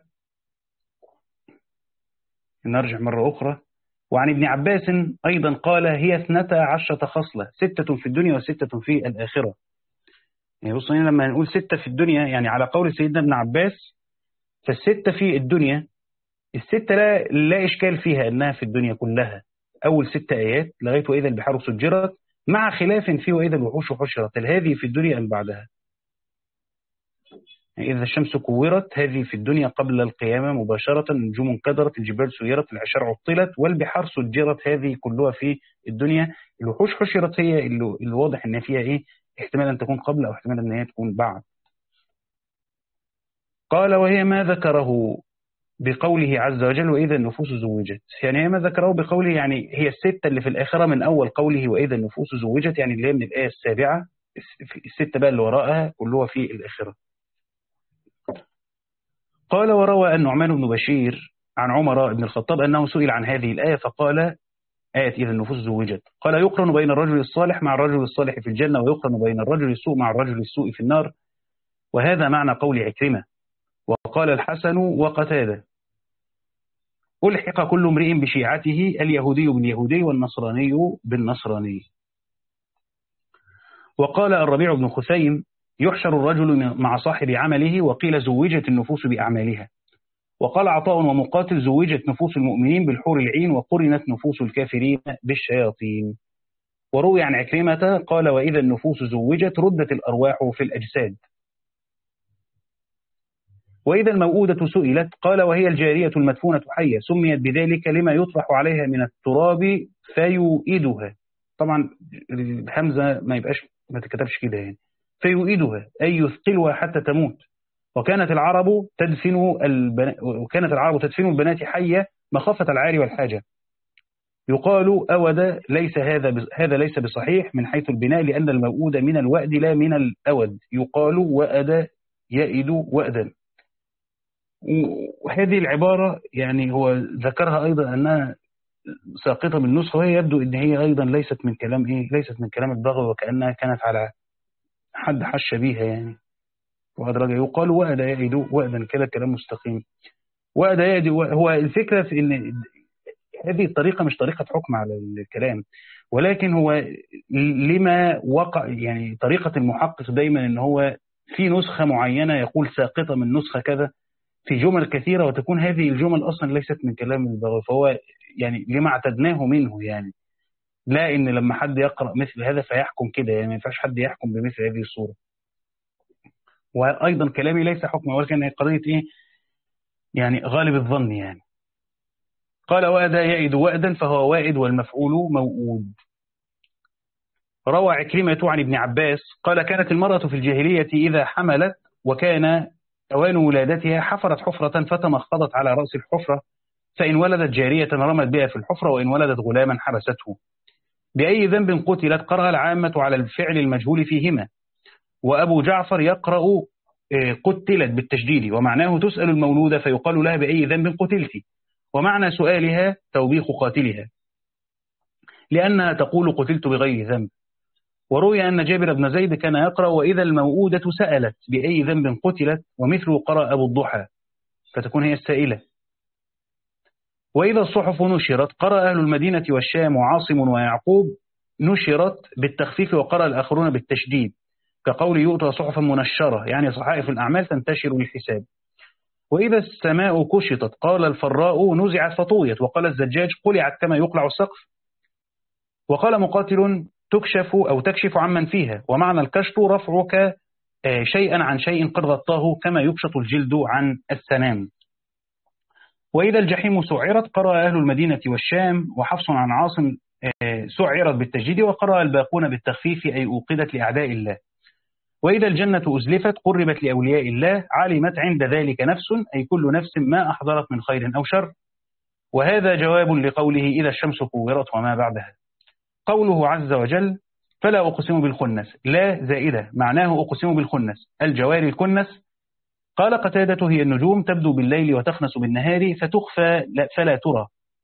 نرجع مرة أخرى، وعن ابن عباس أيضا قال هي اثنتا عشرة خصلة، ستة في الدنيا وستة في الآخرة. يعني بصوا هنا لما نقول ستة في الدنيا يعني على قول سيدنا ابن عباس، فالستة في الدنيا، الستة لا, لا إشكال فيها أنها في الدنيا كلها، أول ست آيات لغاية وإذا البحار سجرت، مع خلاف في وإذا الوحوش حشرت، هذه في الدنيا أم بعدها. يعني إذا الشمس كورت هذه في الدنيا قبل القيامة مباشرة، النجوم انكدرت، الجبال سيرت، العشار عطلت، والبحار سجرت، هذه كلها في الدنيا. الوحوش حشرت هي اللي الواضح أن فيها إيه، احتمال أن تكون قبل أو احتمال أن هي تكون بعد. قال وهي ما ذكره بقوله عز وجل وإذا النفوس زوجت، يعني هي ما ذكره بقوله يعني هي الستة اللي في الآخرة من أول قوله وإذا النفوس زوجت، يعني اللي هي من الآية السابعة، الستة بقى اللي وراءها كلها في الآخرة. قال وروى النعمان بن بشير عن عمر بن الخطاب أنه سئل عن هذه الآية فقال آية إذا النفوس زوجت، قال يقرن بين الرجل الصالح مع الرجل الصالح في الجنة، ويقرن بين الرجل السوء مع الرجل السوء في النار، وهذا معنى قول عكرمة. وقال الحسن وقتادة ألحق كل امرئ بشيعته، اليهودي باليهودي والنصراني بالنصراني. وقال الربيع بن خثيم يحشر الرجل مع صاحب عمله، وقيل زوجت النفوس بأعمالها. وقال عطاء ومقاتل زوجت نفوس المؤمنين بالحور العين، وقرنت نفوس الكافرين بالشياطين. وروي عن عكرمة قال وإذا النفوس زوجت ردت الأرواح في الأجساد. وإذا الموؤودة سئلت قال وهي الجارية المدفونة حية، سميت بذلك لما يطرح عليها من التراب فيؤيدها. طبعا الهمزة ما يبقاش ما تكتبش كده، يعني فيؤيدها أي يثقلها حتى تموت. وكانت العرب تدفن البنات وكانت العرب تدفن البنات حية مخافة العار والحاجة. يقال أود، ليس هذا هذا ليس بصحيح من حيث البناء، لأن الموؤود من الوأد لا من الأود، يقال وأد يئد وأدا. وهذه العبارة يعني هو ذكرها أيضا أنها ساقطة من النسخة، وهي يبدو أن هي أيضا ليست من كلام إيه ليست من كلام البغوي، وكأنها كانت على حد حش بيها يعني. وأدرج يقال وأد يئد وأدا، كده كلام مستقيم. وأد يئد، هو الفكرة في أن هذه الطريقة مش طريقة حكم على الكلام، ولكن هو لما وقع يعني طريقة المحقق دايما أن هو في نسخة معينة يقول ساقطة من نسخة كذا في جمل كثيرة، وتكون هذه الجمل أصلا ليست من كلام البغوي، فهو يعني لما اعتدناه منه، يعني لا إن لما حد يقرأ مثل هذا فيحكم كده، يعني ما ينفعش حد يحكم بمثل هذه الصورة. وأيضا كلامي ليس حكم، ولكن هي قضية إيه يعني غالب الظن يعني. قال وأد يئد وأدا فهو وائد والمفعول موؤود. روى عكرمة عن ابن عباس قال كانت المرأة في الجاهلية إذا حملت وكان أوان ولادتها حفرت حفرة فتمخضت على رأس الحفرة، فإن ولدت جارية رمت بها في الحفرة، وإن ولدت غلاما حبسته. بأي ذنب قتلت؟ قرأ العامة على الفعل المجهول فيهما، وأبو جعفر يقرأ قتلت بالتشديد، ومعناه تسأل المولودة فيقال لها بأي ذنب قتلت، ومعنى سؤالها توبيخ قاتلها لأنها تقول قتلت بغير ذنب. وروي أن جابر بن زيد كان يقرأ وإذا الموؤودة سألت بأي ذنب قتلت، ومثله قرأ أبو الضحى فتكون هي السائلة. وإذا الصحف نشرت قرأ أهل المدينة والشام وعاصم ويعقوب نشرت بالتخفيف، وقرأ الآخرون بالتشديد، كقول يؤتى صحفا منشرة يعني صحائف الأعمال تنتشر للحساب. وإذا السماء كشطت قال الفراء نزعت فطويت، وقال الزجاج قلعت كما يقلع السقف. وقال مقاتل تكشف أو تكشف عمن فيها، ومعنى الكشف رفعك شيئا عن شيء قد غطاه كما يكشط الجلد عن السنام. وإذا الجحيم سعرت قرأ أهل المدينة والشام وحفص عن عاصم سعرت بالتجديد، وقرأ الباقون بالتخفيف أي أوقدت لأعداء الله. وإذا الجنة أزلفت قربت لأولياء الله، علمت عند ذلك نفس أي كل نفس ما أحضرت من خير أو شر. وهذا جواب لقوله إذا الشمس كورت وما بعدها. قوله عز وجل فلا أقسم بالخنس، لا زائدة معناه أقسم بالخنس الجوار الكنس. قال قتادة هي النجوم تبدو بالليل وتخنس بالنهار فتخفى فلا ترى.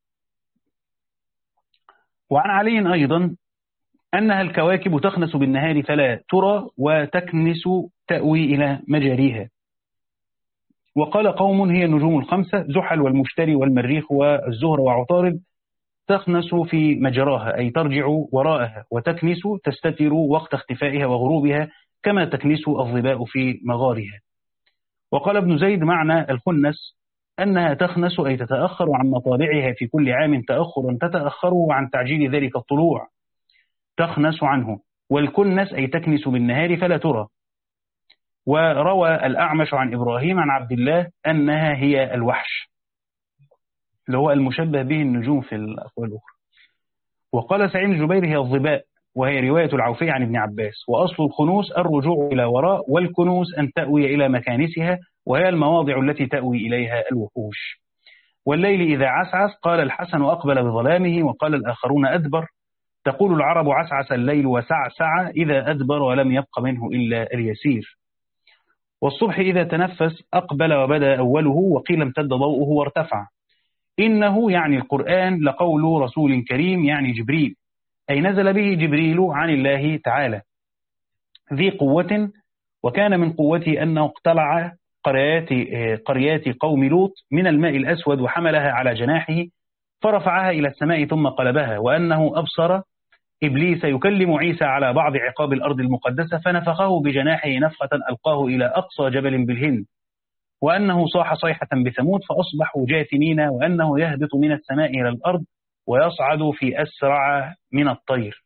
وعن علي أيضا أنها الكواكب تخنس بالنهار فلا ترى وتكنس تأوي إلى مجاريها. وقال قوم هي النجوم الخمسة زحل والمشتري والمريخ والزهر وعطارد تخنس في مجراها أي ترجع وراءها، وتكنس تستتر وقت اختفائها وغروبها كما تكنس الظباء في مغارها. وقال ابن زيد معنى الخنس أنها تخنس أي تتأخر عن مطالعها في كل عام تأخرا تتأخر عن تعجيل ذلك الطلوع تخنس عنه، والكنس أي تكنس بالنهار فلا ترى. وروى الأعمش عن إبراهيم عن عبد الله أنها هي الوحش اللي هو المشبه به النجوم في الأقوال الأخرى. وقال سعيد الجبير هي الظباء، وهي رواية العوفي عن ابن عباس. وأصل الخنوس الرجوع إلى وراء، والكنوس أن تأوي إلى مكانسها، وهي المواضع التي تأوي إليها الوحوش. والليل إذا عسعس قال الحسن أقبل بظلامه، وقال الآخرون أدبر. تقول العرب عسعس الليل وسعسع إذا أدبر ولم يبق منه إلا اليسير. والصبح إذا تنفس أقبل وبدا أوله، وقيل امتد ضوءه وارتفع. إنه يعني القرآن لقول رسول كريم يعني جبريل، أي نزل به جبريل عن الله تعالى ذي قوة، وكان من قوته أنه اقتلع قريات, قريات قوم لوط من الماء الأسود وحملها على جناحه فرفعها إلى السماء ثم قلبها. وأنه أبصر إبليس يكلم عيسى على بعض عقاب الأرض المقدسة فنفخه بجناحه نفخة ألقاه إلى أقصى جبل بالهند. وأنه صاح صيحة بثمود فأصبحوا جاثمين. وأنه يهبط من السماء إلى الأرض ويصعد في أسرع من الطير.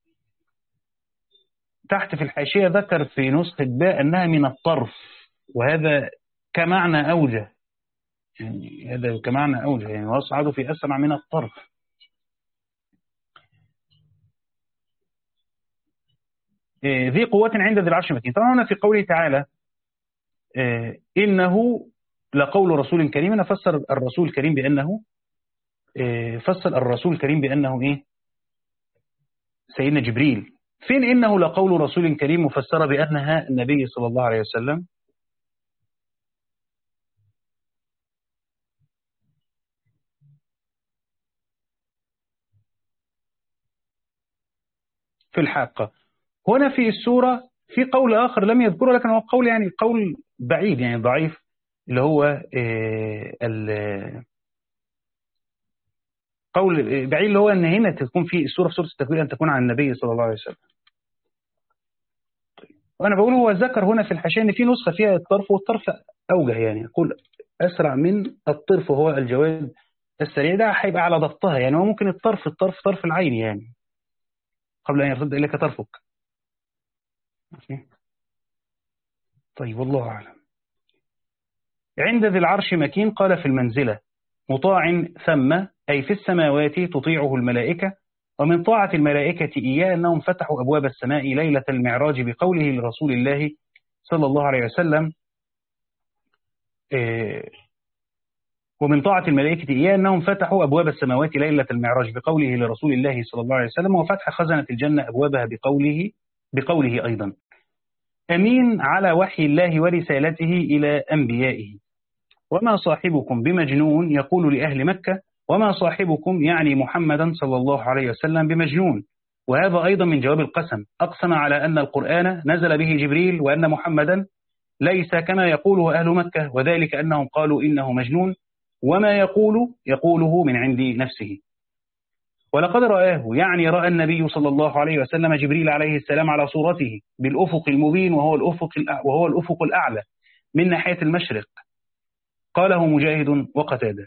تحت في الحاشية ذكر في نسخة باء أنها من الطرف، وهذا كمعنى أوجه، يعني هذا كمعنى أوجه يعني ويصعد في أسرع من الطرف. ذي قوة عند ذي العرش مكين. طبعا هنا في قوله تعالى إنه لقول رسول كريم، أنا فسر الرسول الكريم بأنه فسر الرسول الكريم بأنه إيه؟ سيدنا جبريل. فين إنه لقول رسول كريم مفسرة بأنها النبي صلى الله عليه وسلم؟ في الحاقة. هنا في السورة في قول آخر لم يذكره، لكن هو قول يعني قول بعيد يعني ضعيف، اللي هو قول بعيد اللي هو أن هنا تكون في السورة في سورة التكوير أن تكون عن النبي صلى الله عليه وسلم. وأنا بقول هو ذكر هنا في الحاشية أن في نسخة فيها الطرف، والطرف أوجه يعني يقول أسرع من الطرف وهو الجواد السريع، ده هيبقى على ضبطها يعني. هو ممكن الطرف الطرف طرف العين يعني قبل أن يرتد إليك طرفك. طيب والله أعلم. عند ذي العرش مكين قال في المنزلة مطاع ثم أي في السماوات تطيعه الملائكة. ومن طاعة الملائكة إياه أنهم فتحوا أبواب السماء ليلة المعراج بقوله لرسول الله صلى الله عليه وسلم. ومن طاعة الملائكة إياه أنهم فتحوا أبواب السماوات ليلة المعراج بقوله لرسول الله صلى الله عليه وسلم. وفتح خزنة الجنة أبوابها بقوله بقوله أيضا. أمين على وحي الله ورسالته إلى أنبيائه. وما صاحبكم بمجنون يقول لأهل مكة، وما صاحبكم يعني محمدا صلى الله عليه وسلم بمجنون. وهذا أيضا من جواب القسم، أقسم على أن القرآن نزل به جبريل وأن محمدا ليس كما يقوله أهل مكة، وذلك أنهم قالوا إنه مجنون، وما يقول يقوله من عند نفسه. ولقد رآه يعني رأى النبي صلى الله عليه وسلم جبريل عليه السلام على صورته بالأفق المبين، وهو الأفق وهو الأفق الأعلى من ناحية المشرق. قاله مجاهد وقتادة.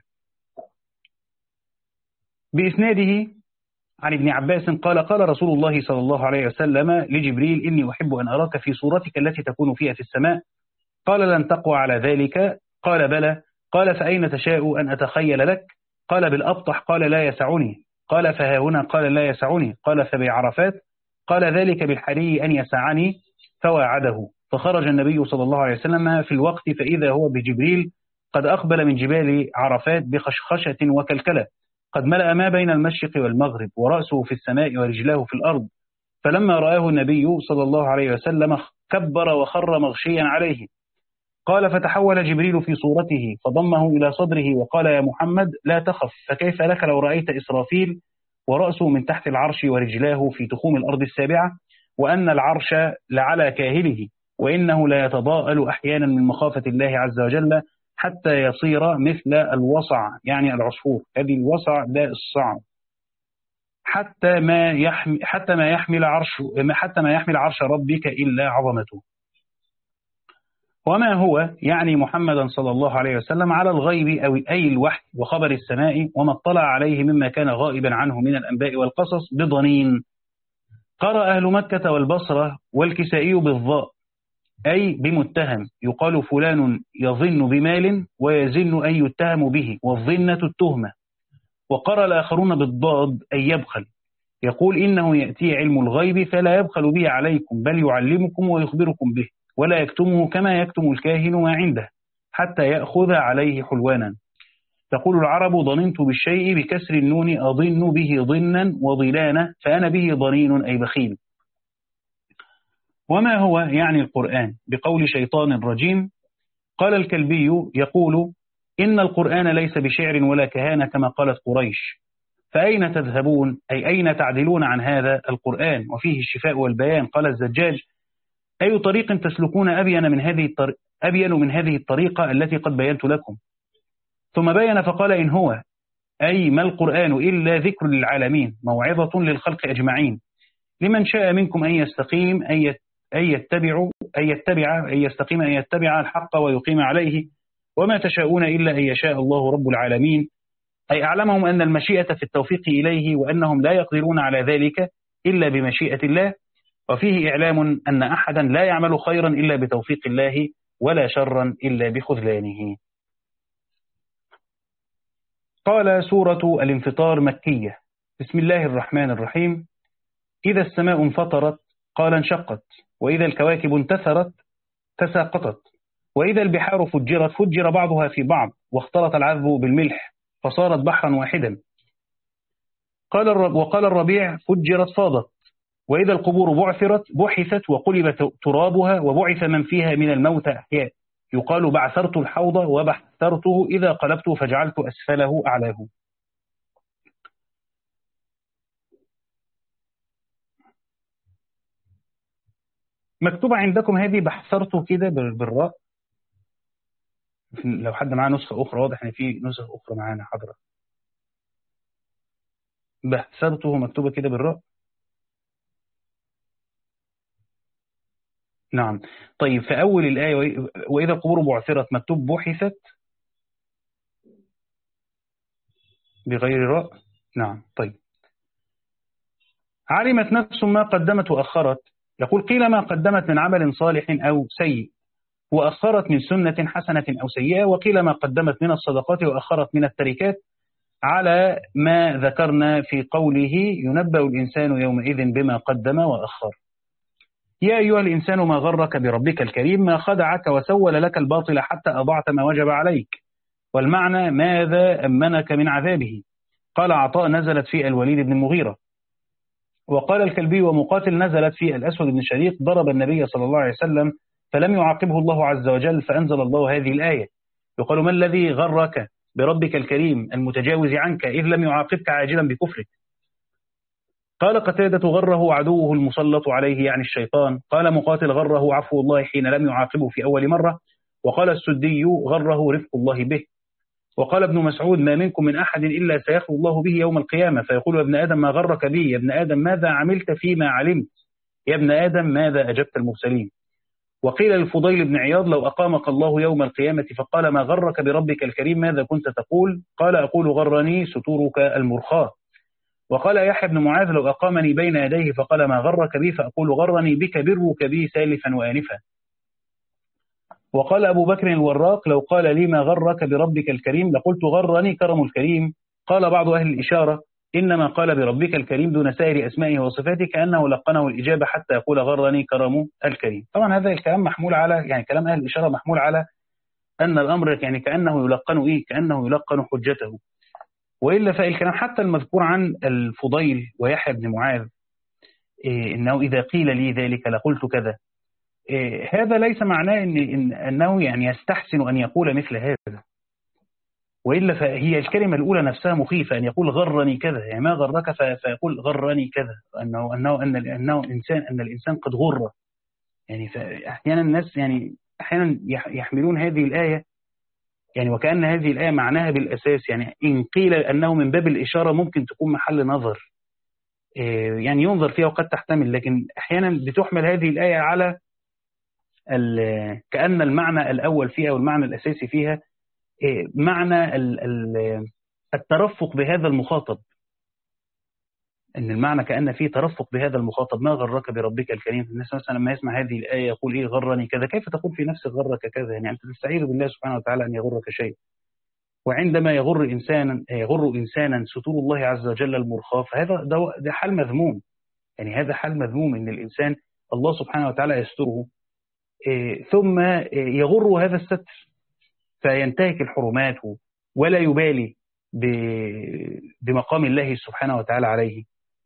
بإسناده عن ابن عباس قال قال رسول الله صلى الله عليه وسلم لجبريل إني أحب أن أراك في صورتك التي تكون فيها في السماء. قال لن تقوى على ذلك. قال بلى. قال فأين تشاء أن أتخيل لك؟ قال بالأبطح. قال لا يسعني. قال فها هنا. قال لا يسعني. قال فبعرفات. قال ذلك بالحري أن يسعني. فواعده. فخرج النبي صلى الله عليه وسلم في الوقت فإذا هو بجبريل قد أقبل من جبال عرفات بخشخشة وكلكلة، قد ملأ ما بين المشرق والمغرب، ورأسه في السماء ورجلاه في الأرض، فلما رآه النبي صلى الله عليه وسلم كبر وخر مغشيا عليه. قال فتحول جبريل في صورته فضمه إلى صدره وقال يا محمد لا تخف، فكيف لك لو رأيت إسرافيل ورأسه من تحت العرش ورجلاه في تخوم الأرض السابعة، وأن العرش لعلى كاهله، وإنه لا يتضاءل أحيانا من مخافة الله عز وجل حتى يصير مثل الوصع، يعني العصفور، هذه الوصع ده الصعب، حتى ما يحمل حتى ما يحمل عرش حتى ما يحمل عرش ربك إلا عظمته. وما هو يعني محمدا صلى الله عليه وسلم على الغيب أو أي الوحي وخبر السماء وما اطلع عليه مما كان غائبا عنه من الأنباء والقصص بضنين. قرأ أهل مكة والبصرة والكسائي بالضاء أي بمتهم، يقال فلان يظن بمال ويزن أن يتهم به، والظنة التهمة. وقرأ الآخرون بالضاد أي يبخل، يقول إنه يأتي علم الغيب فلا يبخل به عليكم بل يعلمكم ويخبركم به، ولا يكتمه كما يكتم الكاهن ما عنده حتى يأخذ عليه حلوانا. تقول العرب ضننت بالشيء بكسر النون أضن به ضنا وضلانا، فأنا به ضنين أي بخيل. وما هو يعني القرآن بقول شيطان رجيم. قال الكلبي يقول إن القرآن ليس بشعر ولا كهانة كما قالت قريش، فأين تذهبون أي أين تعدلون عن هذا القرآن وفيه الشفاء والبيان. قال الزجاج أي طريق تسلكون أبين من هذه الطريق أبين من هذه الطريقة التي قد بينت لكم. ثم بين فقال إن هو أي ما القرآن إلا ذكر للعالمين موعظة للخلق أجمعين، لمن شاء منكم أن يستقيم أن يتبع أن يتبع أن يستقيم أن يتبع الحق ويقيم عليه، وما تشاءون إلا أن يشاء الله رب العالمين. أي أعلمهم أن المشيئة في التوفيق إليه، وأنهم لا يقدرون على ذلك إلا بمشيئة الله. وفيه إعلام أن أحدا لا يعمل خيرا إلا بتوفيق الله، ولا شرا إلا بخذلانه. قال سورة الانفطار مكية. بسم الله الرحمن الرحيم. إذا السماء انفطرت قال انشقت، وإذا الكواكب انتثرت تساقطت، وإذا البحار فجرت فجر بعضها في بعض، واختلط العذب بالملح فصارت بحرا واحدا. قال الرب وقال الربيع فجرت فاضت، وإذا القبور بعثرت بحثت وقلب ترابها، وبعث من فيها من الموتى أحياء. يقال بعثرت الحوض وبحثرته إذا قلبته فجعلت أسفله أعلاه. مكتوبة عندكم هذه بحثرته كده بالراء، لو حد معاه نسخة أخرى، واضح إن في نسخ أخرى معانا حضرة. بحثرته مكتوبة كده بالراء. نعم. طيب في أول الآية وإذا القبور بعثرت مكتوب بحثت بغير راء. نعم. طيب. علمت نفس ما قدمت وأخرت. يقول قيل ما قدمت من عمل صالح أو سيء وأخرت من سنة حسنة أو سيئة، وقيل ما قدمت من الصدقات وأخرت من التركات، على ما ذكرنا في قوله ينبأ الإنسان يومئذ بما قدم وأخر. يا أيها الإنسان ما غرك بربك الكريم، ما خدعك وسول لك الباطل حتى أضعت ما وجب عليك. والمعنى ماذا أمنك من عذابه. قال عطاء نزلت في الوليد بن المغيرة. وقال الكلبي ومقاتل نزلت في الأسود بن شريق ضرب النبي صلى الله عليه وسلم فلم يعاقبه الله عز وجل فأنزل الله هذه الآية. يقال ما الذي غرك بربك الكريم المتجاوز عنك إذ لم يعاقبك عاجلا بكفرك. قال قتادة غره عدوه المسلط عليه يعني الشيطان. قال مقاتل غره عفو الله حين لم يعاقبه في أول مرة. وقال السدي غره رفق الله به. وقال ابن مسعود ما منكم من أحد إلا سيخلو الله به يوم القيامة فيقول يا ابن آدم ما غرك بي، يا ابن آدم ماذا عملت فيما علمت، يا ابن آدم ماذا أجبت المرسلين. وقيل للفضيل بن عياض لو أقامك الله يوم القيامة فقال ما غرك بربك الكريم ماذا كنت تقول، قال أقول غرني ستورك المرخاة. وقال يحيى بن معاذ لو أقامني بين يديه فقال ما غرك بي فأقول غرني بك برك بي سالفا وآنفا. وقال أبو بكر الوراق لو قال لي ما غرك بربك الكريم لقلت غرني كرم الكريم. قال بعض أهل الإشارة إنما قال بربك الكريم دون سائر أسمائه وصفاته كأنه لقنه الإجابة حتى يقول غرني كرم الكريم. طبعا هذا الكلام محمول على يعني كلام أهل الإشارة محمول على أن الأمر يعني كأنه يلقن إيه كأنه يلقن حجته. وإلا فالكلام حتى المذكور عن الفضيل ويحيى بن معاذ إنه إذا قيل لي ذلك لقلت كذا. هذا ليس معناه إن إن أنه يعني يستحسن أن يقول مثل هذا، وإلا فهي الكلمة الأولى نفسها مخيفة، أن يقول غرني كذا، يعني ما غرك فيقول غرني كذا، أنه أنه أن أنه إنسان أن الإنسان قد غر. يعني أحيانا الناس يعني أحيانا يحملون هذه الآية يعني وكأن هذه الآية معناها بالأساس، يعني إن قيل أنه من باب الإشارة ممكن تكون محل نظر يعني ينظر فيها وقد تحتمل، لكن أحيانا بتحمل هذه الآية على كأن المعنى الأول فيها والمعنى الأساسي فيها معنى الترفق بهذا المخاطب، أن المعنى كأن فيه ترفق بهذا المخاطب. ما غرك بربك الكريم؟ الناس مثلا لما يسمع هذه الآية يقول إيه غرني كذا، كيف تقول في نفسك غرك كذا؟ يعني أنت تستعيذ بالله سبحانه وتعالى أن يغرك شيء. وعندما يغر إنسانا يغر إنسانا ستور الله عز وجل المرخاة، فهذا ده, ده حال مذموم، يعني هذا حال مذموم إن الإنسان الله سبحانه وتعالى يستره ثم يغر هذا الستر فينتهك الحرمات ولا يبالي بمقام الله سبحانه وتعالى عليه.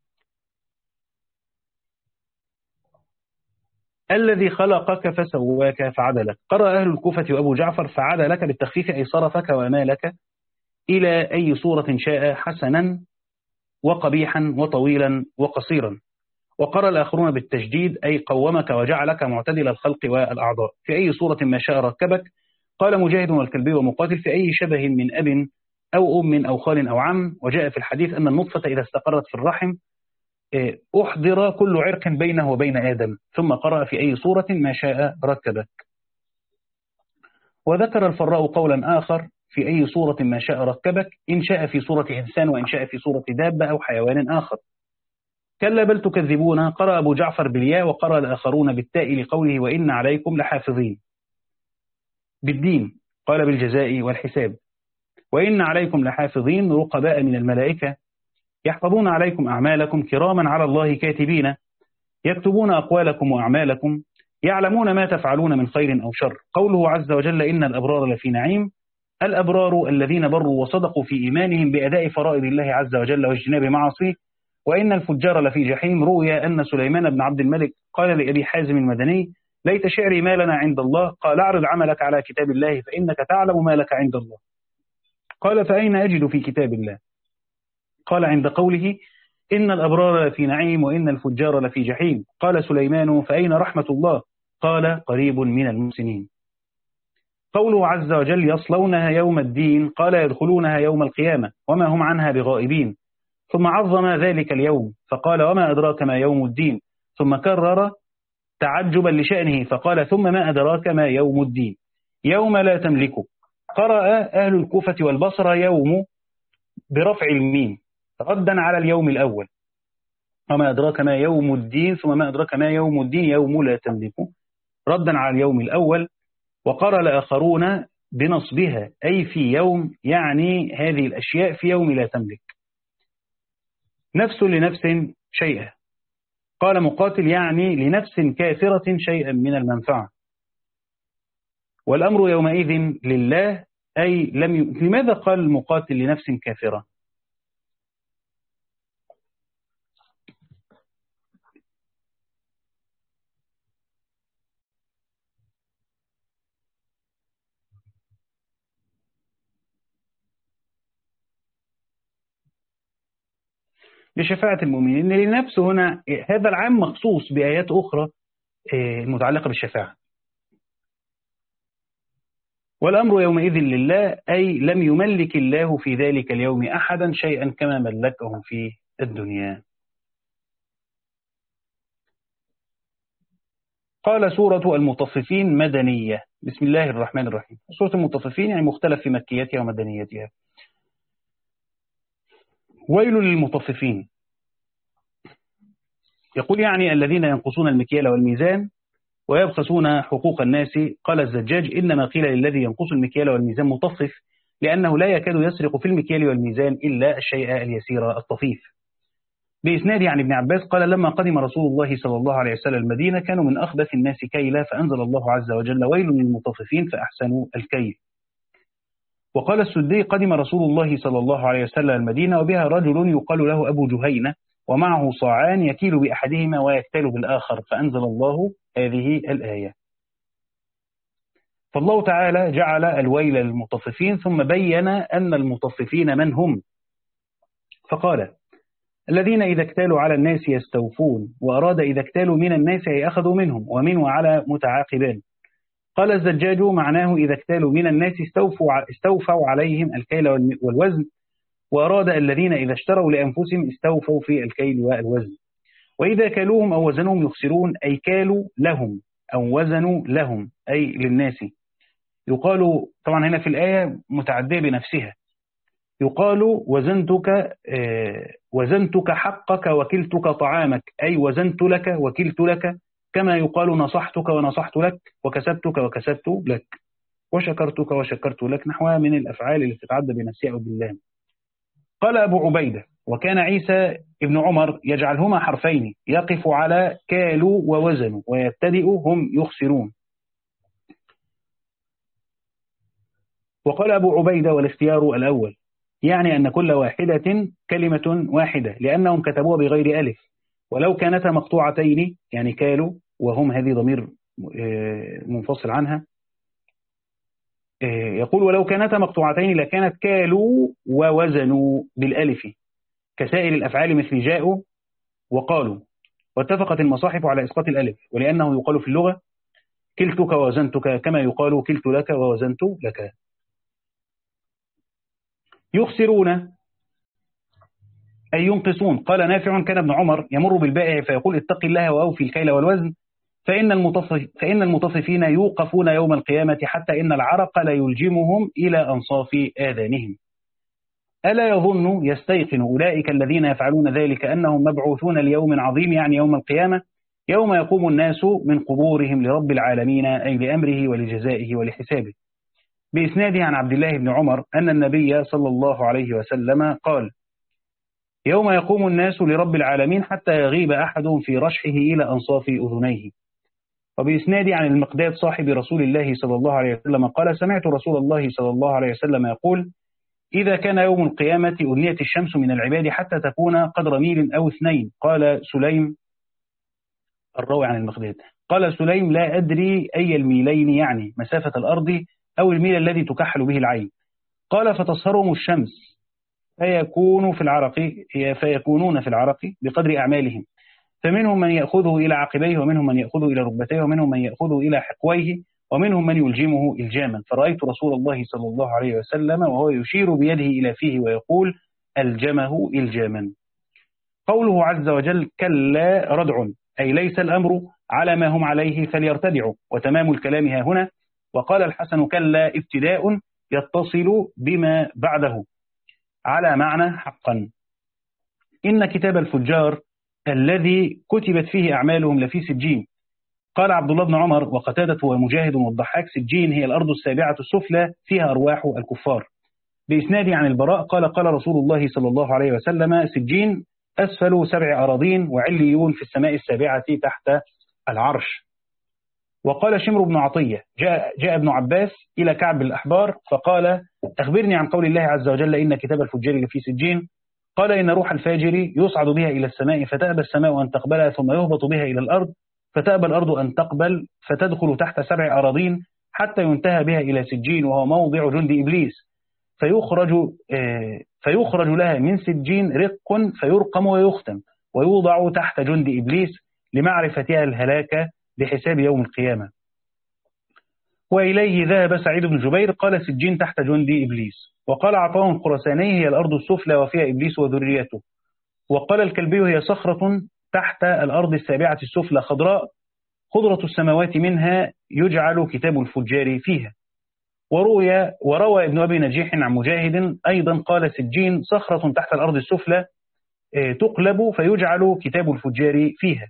الذي خلقك فسواك فعدلك. قرأ أهل الكوفة وأبو جعفر فعدلك بالتخفيف أي صرفك ومالك إلى أي صورة شاء، حسنا وقبيحا وطويلا وقصيرا. وقرأ الآخرون بالتجديد أي قومك وجعلك معتدل الخلق والأعضاء، في أي صورة ما شاء ركبك. قال مجاهد والكلبي ومقاتل في أي شبه من أب أو أم أو خال أو عم. وجاء في الحديث أن النطفة إذا استقرت في الرحم أحضر كل عرق بينه وبين آدم. ثم قرأ في أي صورة ما شاء ركبك. وذكر الفراء قولا آخر في أي صورة ما شاء ركبك، إن شاء في صورة إنسان وإن شاء في صورة دابة أو حيوان آخر. كلا بل تكذبون. قرأ أبو جعفر بالياء وقرأ الآخرون بالتاء لقوله وإن عليكم لحافظين. بالدين قال بالجزاء والحساب. وإن عليكم لحافظين رقباء من الملائكة يحفظون عليكم أعمالكم كراما على الله كاتبين يكتبون أقوالكم وأعمالكم يعلمون ما تفعلون من خير أو شر. قوله عز وجل إن الأبرار لفي نعيم. الأبرار الذين بروا وصدقوا في إيمانهم بأداء فرائض الله عز وجل واجتناب معاصيه. وإن الفجار لفي جحيم. روي أن سليمان بن عبد الملك قال لأبي حازم المدني ليت شعري ما لنا عند الله. قال اعرض عملك على كتاب الله فإنك تعلم ما لك عند الله. قال فأين أجد في كتاب الله؟ قال عند قوله إن الأبرار لفي نعيم وإن الفجار لفي جحيم. قال سليمان فأين رحمة الله؟ قال قريب من المحسنين. قوله عز وجل يصلونها يوم الدين. قال يدخلونها يوم القيامة وما هم عنها بغائبين. ثم عظم ذلك اليوم فقال وما أدراك ما يوم الدين. ثم كرر تعجبا لشأنه فقال ثم ما أدراك ما يوم الدين. يوم لا تملك. قرأ أهل الكوفة والبصرة يوم برفع الميم ردا على اليوم الأول وما أدراك ما يوم الدين ثم ما أدراك ما يوم الدين يوم لا تملك ردا على اليوم الأول. وقرأ الآخرون بنصبها أي في يوم، يعني هذه الأشياء في يوم لا تملك. نفس لنفس شيئا. قال مقاتل يعني لنفس كافرة شيئا من المنفعة. والأمر يومئذ لله أي لم ي... لماذا قال المقاتل لنفس كافرة؟ لشفاعة المؤمنين. لنفسه هنا هذا العام مخصوص بآيات أخرى متعلقة بالشفاعة. والأمر يومئذ لله أي لم يملك الله في ذلك اليوم أحدا شيئا كما ملكه في الدنيا. قال سورة المطففين مدنية. بسم الله الرحمن الرحيم. سورة المطففين يعني مختلف في مكيتها ومدنيتها. ويل للمطففين. يقول يعني الذين ينقصون المكيال والميزان ويبخسون حقوق الناس. قال الزجاج إنما قيل للذي ينقص المكيال والميزان مطفف لأنه لا يكاد يسرق في المكيال والميزان إلا الشيء اليسير الطفيف. بإسناد عن ابن عباس قال لما قدم رسول الله صلى الله عليه وسلم المدينة كانوا من أخبث الناس كيلا فأنزل الله عز وجل ويل للمطففين فأحسنوا الكيل. وقال السدي قدم رسول الله صلى الله عليه وسلم المدينة وبها رجل يقال له أبو جهينة ومعه صاعان يكيل بأحدهما ويكتال بالآخر، فأنزل الله هذه الآية. فالله تعالى جعل الويل للمطففين، ثم بين أن المطففين من هم، فقال: الذين إذا اكتالوا على الناس يستوفون، وأراد إذا اكتالوا من الناس أي أخذوا منهم، ومن وعلى متعاقبان. قال الزجاج: معناه إذا اكتالوا من الناس استوفوا, استوفوا عليهم الكيل والوزن، وأراد الذين إذا اشتروا لأنفسهم استوفوا في الكيل والوزن. وإذا كالوهم أو وزنوهم يخسرون، أي كالوا لهم أو وزنوا لهم أي للناس. يقال طبعا هنا في الآية متعدية بنفسها، يقال وزنتك آه وزنتك حقك وكلتك طعامك، أي وزنت لك وكلت لك، كما يقال نصحتك ونصحت لك، وكسبتك وكسبت لك، وشكرتك وشكرت لك، نحوها من الأفعال اللي تتعدى بنفسها أو باللام. قال أبو عبيدة: وكان عيسى ابن عمر يجعلهما حرفين، يقف على كالوا ووزنوا، ويبتدئ هم يخسرون. وقال أبو عبيدة: والاختيار الأول، يعني أن كل واحدة كلمة واحدة، لأنهم كتبوها بغير ألف، ولو كانتا مقطوعتين، يعني كالوا وهم هذه ضمير منفصل عنها، يقول: ولو كانتا مقطوعتين لكانت كالوا ووزنوا بالألف كسائر الأفعال مثل جاءوا وقالوا. واتفقت المصاحف على إسقاط الألف، ولأنه يقال في اللغة كلتك ووزنتك، كما يقال كلت لك ووزنت لك. يخسرون أي ينقصون. قال نافع: كان ابن عمر يمر بالبائع فيقول: اتق الله وأوفي الكيل والوزن، فإن المتصف فإن المتصفين يوقفون يوم القيامة حتى إن العرق لا يلجمهم إلى أنصاف آذانهم. ألا يظن يستيقن أولئك الذين يفعلون ذلك أنهم مبعوثون ليوم عظيم، يعني يوم القيامة، يوم يقوم الناس من قبورهم لرب العالمين، أي لأمره ولجزائه ولحسابه. بإسناده عن عبد الله بن عمر أن النبي صلى الله عليه وسلم قال: يوم يقوم الناس لرب العالمين حتى يغيب أحدهم في رشحه إلى أنصاف أذنيه. وبإسناده عن المقداد صاحب رسول الله صلى الله عليه وسلم قال: سمعت رسول الله صلى الله عليه وسلم يقول: إذا كان يوم القيامة أنيت الشمس من العباد حتى تكون قدر ميل أو اثنين. قال سليم الراوي عن المقداد، قال سليم: لا أدري أي الميلين، يعني مسافة الأرض أو الميل الذي تكحل به العين. قال: فتصهرهم الشمس فيكون في العرق فيكونون في العرق بقدر أعمالهم، فمنهم من يأخذه إلى عقبيه، ومنهم من يأخذه إلى ركبتيه، ومنهم من يأخذه إلى حقويه، ومنهم من يلجمه إلجاما. فرأيت رسول الله صلى الله عليه وسلم وهو يشير بيده إلى فيه ويقول: ألجمه إلجاما. قوله عز وجل: كلا ردع، أي ليس الأمر على ما هم عليه فليرتدعوا، وتمام الكلام ها هنا. وقال الحسن: كلا ابتداء يتصل بما بعده، على معنى حقا. إن كتاب الفجار الذي كتبت فيه أعمالهم لفي سجين. قال عبد الله بن عمر وقتادة ومجاهد والضحاك: سجين هي الأرض السابعة السفلى فيها أرواح الكفار. بإسناد عن البراء قال: قال رسول الله صلى الله عليه وسلم: سجين أسفل سبع أراضين، وعليون في السماء السابعة تحت العرش. وقال شمر بن عطية: جاء, جاء ابن عباس إلى كعب الأحبار فقال: أخبرني عن قول الله عز وجل: إن كتاب الفجار لفي سجين. قال: إن روح الفاجر يصعد بها إلى السماء فتأبى السماء أن تقبلها، ثم يهبط بها إلى الأرض فتأبى الأرض أن تقبل، فتدخل تحت سبع أراضين حتى ينتهى بها إلى سجين، وهو موضع جند إبليس، فيخرج, فيخرج لها من سجين رق فيرقم ويختم، ويوضع تحت جند إبليس لمعرفتها الهلاك بحساب يوم القيامة. وإليه ذهب سعيد بن جبير قال: سجين تحت جند إبليس. وقال عطاء الخرساني: هي الأرض السفلى وفيها إبليس وذريته. وقال الكلبي: هي صخرة تحت الأرض السابعة السفلى خضراء، خضرة السماوات منها، يجعل كتاب الفجار فيها. وروي وروى ابن أبي نجيح عن مجاهد أيضا قال: سجين صخرة تحت الأرض السفلى تقلب فيجعل كتاب الفجار فيها.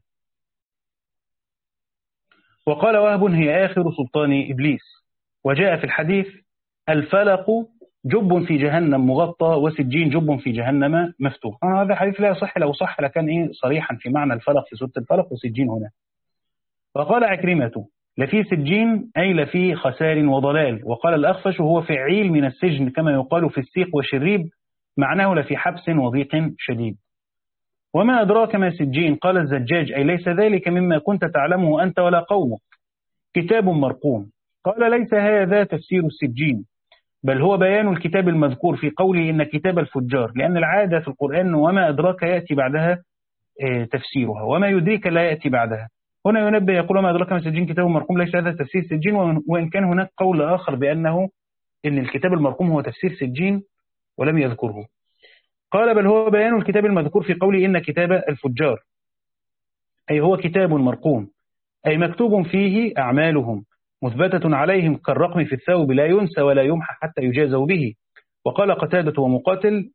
وقال وهب: هي آخر سلطان إبليس. وجاء في الحديث: الفلق جب في جهنم مغطى، وسجين جب في جهنم مفتوح. آه هذا حديث لا يصح، لو صح لكان إيه صريحا في معنى الفلق في سورة الفلق، وسجين هنا. وقال عكرمة: لفي سجين أي لفي خسار وضلال. وقال الأخفش: هو فعيل من السجن، كما يقال في السيق والشريب، معناه لفي حبس وضيق شديد. وما أدراك ما سجين؟ قال الزجاج: أي ليس ذلك مما كنت تعلمه أنت ولا قومك، كتاب مرقوم. قال: ليس هذا تفسير السجين، بل هو بيان الكتاب المذكور في قوله إن كتاب الفجار، لأن العادة في القرآن وما أدراك يأتي بعدها تفسيرها، وما يدريك لا يأتي بعدها. هنا ينبه يقول: وما أدراك ما سجين كتاب مرقوم، ليس هذا تفسير سجين، وإن كان هناك قول آخر بأنه إن الكتاب المرقوم هو تفسير سجين ولم يذكره. قال: بل هو بيان الكتاب المذكور في قوله إن كتاب الفجار، أي هو كتاب مرقوم، أي مكتوب فيه أعمالهم مثبتة عليهم كالرقم في الثوب، لا ينسى ولا يمحى حتى يجازوا به. وقال قتادة ومقاتل: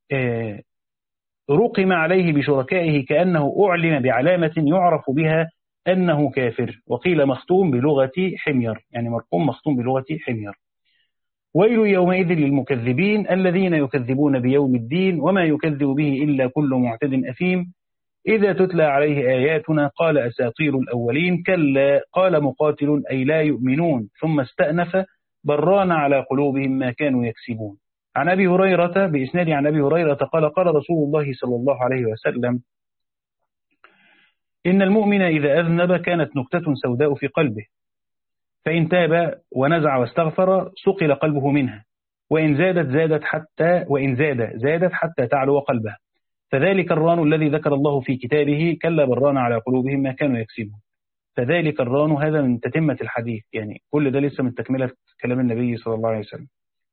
رقم عليه بشركائه كأنه أعلم بعلامة يعرف بها أنه كافر. وقيل مختوم بلغة حمير، يعني مرقوم مختوم بلغة حمير. ويل يومئذ للمكذبين الذين يكذبون بيوم الدين، وما يكذب به إلا كل معتد أثيم. إذا تتلى عليه آياتنا قال أساطير الأولين، كلا قال مقاتل أي لا يؤمنون، ثم استأنف بران على قلوبهم ما كانوا يكسبون. عن أبي هريرة بإسناد عن أبي هريرة قال: قال رسول الله صلى الله عليه وسلم: إن المؤمن إذا أذنب كانت نكتة سوداء في قلبه، فإن تاب ونزع واستغفر صقل قلبه منها، وإن زادت زادت حتى وإن زاد زادت حتى تعلو قلبه، فذلك الران الذي ذكر الله في كتابه، كلا بران على قلوبهم ما كانوا يكسبون. فذلك الران، هذا من تتمة الحديث، يعني كل ده لسه من تكملة كلام النبي صلى الله عليه وسلم.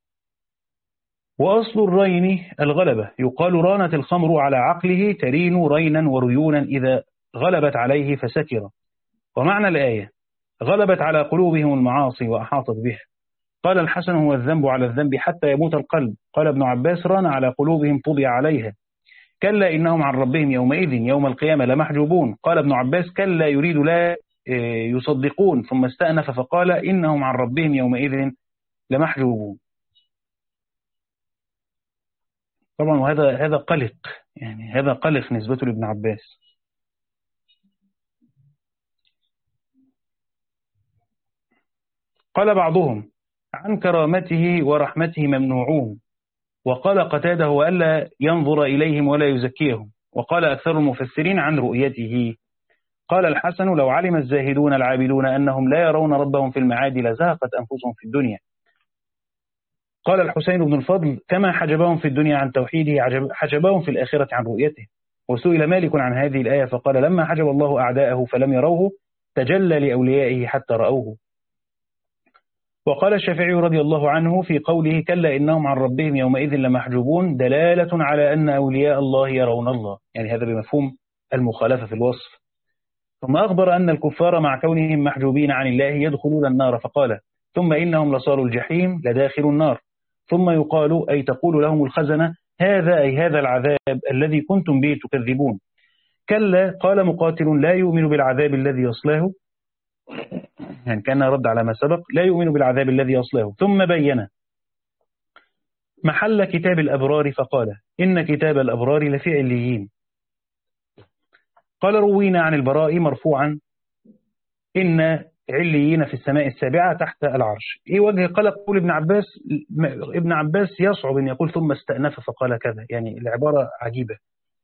وأصل الرين الغلبة، يقال رانت الخمر على عقله ترين رينا وريونا إذا غلبت عليه فسكر. ومعنى الآية: غلبت على قلوبهم المعاصي وأحاطت به. قال الحسن: هو الذنب على الذنب حتى يموت القلب. قال ابن عباس: ران على قلوبهم طبع عليها. كلا إنهم عن ربهم يومئذ يوم القيامة لمحجوبون. قال ابن عباس: كلا يريد لا يصدقون، ثم استأنف فقال: إنهم عن ربهم يومئذ لمحجوبون. طبعا وهذا هذا قلق، يعني هذا قلق نسبته لابن عباس. قال بعضهم: عن كرامته ورحمته ممنوعون. وقال قتاده: وألا ينظر إليهم ولا يزكيهم. وقال أكثر المفسرين: عن رؤيته. قال الحسن: لو علم الزاهدون العابدون أنهم لا يرون ربهم في المعاد لزهقت أنفسهم في الدنيا. قال الحسين بن الفضل: كما حجبهم في الدنيا عن توحيده حجبهم في الآخرة عن رؤيته. وسئل مالك عن هذه الآية فقال: لما حجب الله أعداءه فلم يروه تجلى لأوليائه حتى رأوه. وقال الشافعي رضي الله عنه في قوله: كلا إنهم عن ربهم يومئذ لمحجوبون، دلالة على أن أولياء الله يرون الله، يعني هذا بمفهوم المخالفة في الوصف. ثم أخبر أن الكفار مع كونهم محجوبين عن الله يدخلون النار، فقال: ثم إنهم لصالوا الجحيم لداخل النار. ثم يقال، أي تقول لهم الخزنة: هذا أي هذا العذاب الذي كنتم به تكذبون. كلا قال مقاتل: لا يؤمن بالعذاب الذي يصلاه، يعني كان رد على ما سبق، لا يؤمن بالعذاب الذي يصلاه. ثم بين محل كتاب الأبرار فقال: إن كتاب الأبرار لفي عليين. قال روينا عن البراء مرفوعا: إن عليين في السماء السابعة تحت العرش. إيه وجه قال قول ابن عباس؟ ابن عباس يصعب أن يقول ثم استأنف فقال كذا، يعني العبارة عجيبة.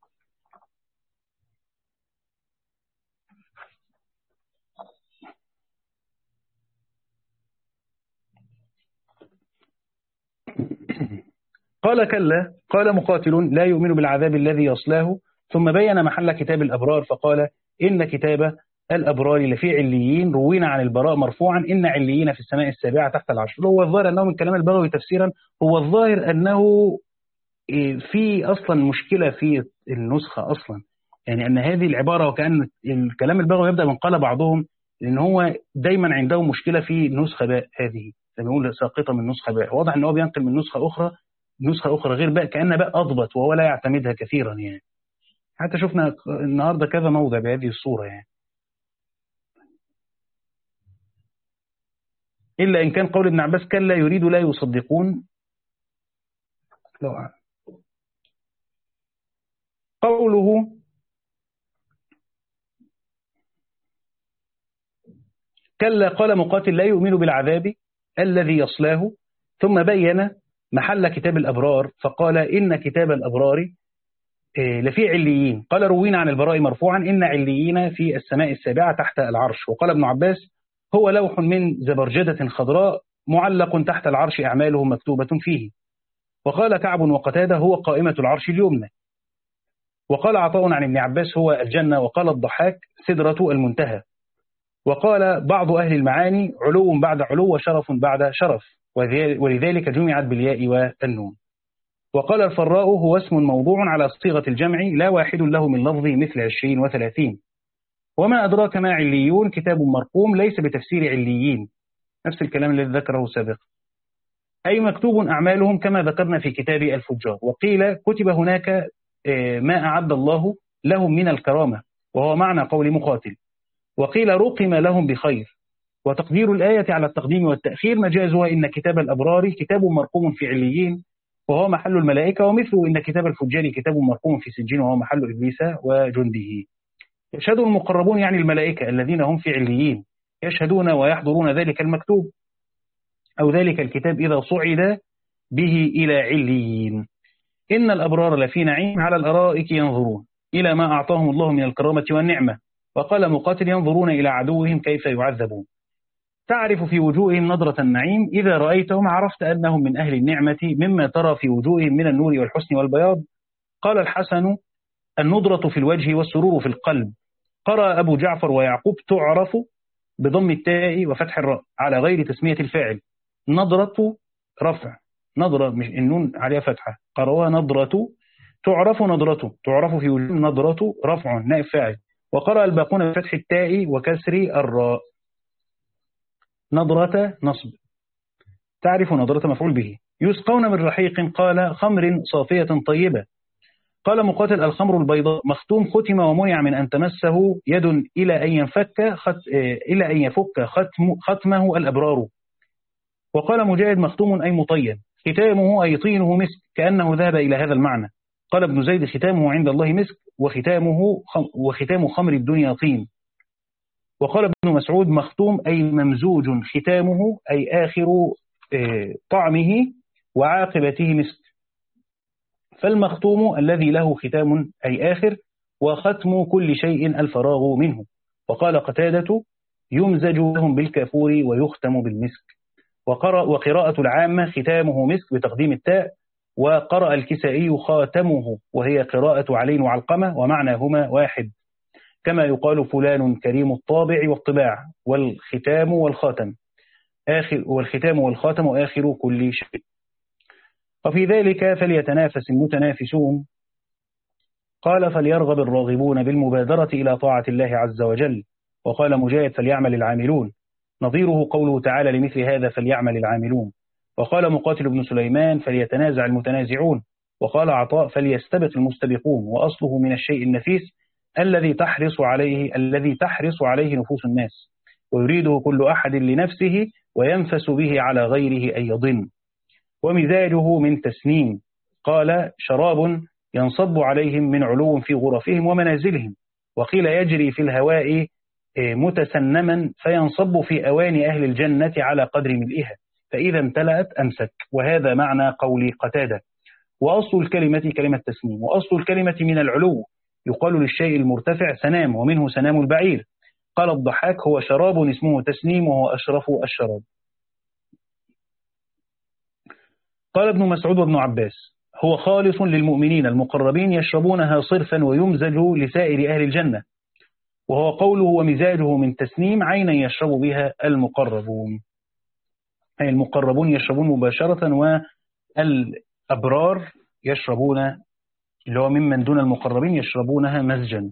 قال كلا قال مقاتل: لا يؤمن بالعذاب الذي يصلاه. ثم بين محل كتاب الأبرار فقال: إن كتاب الأبرار لفي عليين. روينا عن البراء مرفوعا: إن عليين في السماء السابعة تحت العرش. هو الظاهر أنه من كلام البغوي تفسيرا، هو الظاهر أنه في أصلا مشكلة في النسخة أصلا، يعني أن هذه العبارة وكأن الكلام البغوي يبدأ من قال بعضهم، لأن هو دايما عنده مشكلة في نسخة باء، هذه لما يقول ساقطة من نسخة باء، واضح أنه بينقل من نسخة أخرى نسخة أخرى غير باء، كأن باء أضبط وهو لا يعتمدها كثيرا، يعني حتى شفنا النهاردة كذا موضع بهذه الصورة، يعني إلا إن كان قول ابن عباس: كلا يريد لا يصدقون. لو أعلم. قوله كلا قال مقاتل: لا يؤمن بالعذاب الذي يصلاه. ثم بين محل كتاب الأبرار فقال: إن كتاب الأبرار لفي عليين. قال روينا عن البراء مرفوعا إن عليين في السماء السابعة تحت العرش. وقال ابن عباس هو لوح من زبرجدة خضراء معلق تحت العرش أعمالهم مكتوبة فيه. وقال كعب وقتادة هو قائمة العرش اليمنى. وقال عطاء عن ابن عباس هو الجنة. وقال الضحاك سدرة المنتهى. وقال بعض أهل المعاني علو بعد علو وشرف بعد شرف، ولذلك جمعت بالياء والنون. وقال الفراء هو اسم موضوع على صيغة الجمع لا واحد له من لفظه مثل عشرين وثلاثين. وما أدراك ما عليون كتاب مرقوم ليس بتفسير عليين، نفس الكلام الذي ذكره سابقا، أي مكتوب أعمالهم كما ذكرنا في كتاب الفجار. وقيل كتب هناك ما أعد الله لهم من الكرامة، وهو معنى قول مقاتل. وقيل رقم لهم بخير. وتقدير الآية على التقديم والتأخير مجازها إن كتاب الأبرار كتاب مرقوم في عليين وهو محل الملائكة، ومثله إن كتاب الفجار كتاب مرقوم في سجين وهو محل إبليس وجنده. يشهد المقربون يعني الملائكة الذين هم في عليين، يشهدون ويحضرون ذلك المكتوب أو ذلك الكتاب إذا صعد به إلى عليين. إن الأبرار لفي نعيم على الأرائك ينظرون إلى ما أعطاهم الله من الكرامة والنعمة. وقال مقاتل ينظرون إلى عدوهم كيف يعذبون. تعرف في وجوههم نظرة النعيم، إذا رأيتهم عرفت أنهم من أهل النعمة مما ترى في وجوههم من النور والحسن والبياض. قال الحسن النضرة في الوجه والسرور في القلب. قرأ أبو جعفر ويعقوب تعرف بضم التاء وفتح الراء على غير تسمية الفاعل. نظرة رفع، نظرة مش النون عليها فتحة، قرأوها نظرة. تعرف نظرته، تعرف في وجوه نظرة رفع نائب فاعل. وقرأ الباقون بفتح التاء وكسر الراء نظرة نصب. تعرف نظرة مفعول به. يسقون من رحيق قال خمر صافية طيبة. قال مقاتل الخمر البيضاء مختوم ختم ومنع من أن تمسه يد إلى أن ينفك خت... إلى أن يفك ختم... ختمه الأبرار. وقال مجاهد مختوم أي مطين، ختامه أي طينه مسك، كأنه ذهب إلى هذا المعنى. قال ابن زيد ختامه عند الله مسك وختامه خم... وختام خمر الدنيا طين. وقال ابن مسعود مختوم أي ممزوج، ختامه أي آخر طعمه وعاقبته مسك. فالمختوم الذي له ختام أي آخر، وختم كل شيء الفراغ منه. وقال قتادة يمزج لهم بالكافور ويختم بالمسك. وقرأ وقراءة العامة ختامه مسك بتقديم التاء. وقرأ الكسائي خاتمه وهي قراءة علي وعلقمة ومعناهما واحد، كما يقال فلان كريم الطابع والطباع، والختام والخاتم آخر والختام والخاتم آخر كل شيء. وفي ذلك فليتنافس المتنافسون. قال فليرغب الراغبون بالمبادرة إلى طاعة الله عز وجل. وقال مجاهد فليعمل العاملون، نظيره قوله تعالى لمثل هذا فليعمل العاملون. وقال مقاتل بن سليمان فليتنازع المتنازعون. وقال عطاء فليستبق المستبقون، وأصله من الشيء النفيس الذي تحرص عليه الذي تحرص عليه نفوس الناس، ويريده كل أحد لنفسه وينفس به على غيره أن يضن. ومزاجه من تسنيم. قال شراب ينصب عليهم من علو في غرفهم ومنازلهم. وقيل يجري في الهواء متسنما فينصب في أواني أهل الجنة على قدر ملئها، فإذا امتلأت أمسك. وهذا معنى قول قتادة. وأصل الكلمة كلمة تسنيم، وأصل الكلمة من العلو، يقال للشيء المرتفع سنام، ومنه سنام البعير. قال الضحاك هو شراب اسمه تسنيم وهو أشرف الشراب. قال ابن مسعود وابن عباس هو خالص للمؤمنين المقربين يشربونها صرفا ويمزج لسائر أهل الجنة. وهو قوله ومزاجه من تسنيم عينا يشرب بها المقربون، أي المقربون يشربون مباشرة، والأبرار يشربون اللي هو ممن دون المقربين يشربونها مزجا.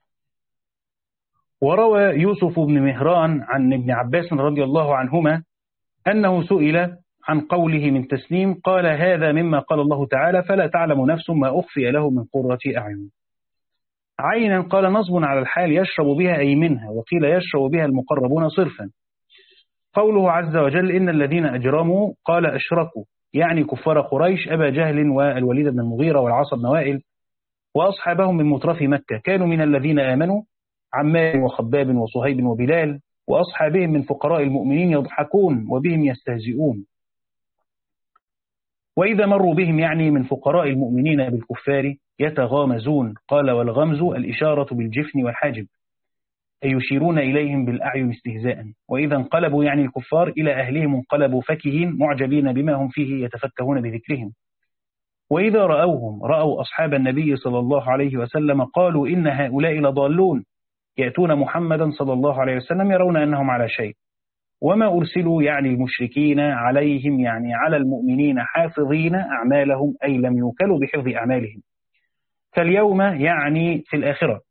وروى يوسف بن مهران عن ابن عباس رضي الله عنهما أنه سئل عن قوله من تسنيم قال هذا مما قال الله تعالى فلا تعلم نفس ما أخفي له من قرة أعين. عينا قال نصب على الحال يشرب بها أي منها، وقيل يشرب بها المقربون صرفا. قوله عز وجل إن الذين أجرموا قال أشركوا، يعني كفار قريش أبا جهل والوليد بن المغيرة والعاص بن وائل وأصحابهم من مترف مكة، كانوا من الذين آمنوا عمار وخباب وصهيب وبلال وأصحابهم من فقراء المؤمنين يضحكون وبهم يستهزئون. وإذا مروا بهم يعني من فقراء المؤمنين بالكفار يتغامزون. قال والغمز الإشارة بالجفن والحاجب، أي يشيرون إليهم بالأعين استهزاء. وإذا انقلبوا يعني الكفار إلى أهلهم انقلبوا فكهين معجبين بما هم فيه يتفكهون بذكرهم. وإذا رأوهم رأوا أصحاب النبي صلى الله عليه وسلم قالوا إن هؤلاء لضالون، يأتون محمدا صلى الله عليه وسلم يرون أنهم على شيء. وما أرسلوا يعني المشركين عليهم يعني على المؤمنين حافظين أعمالهم، أي لم يوكلوا بحفظ أعمالهم. فاليوم يعني في الآخرة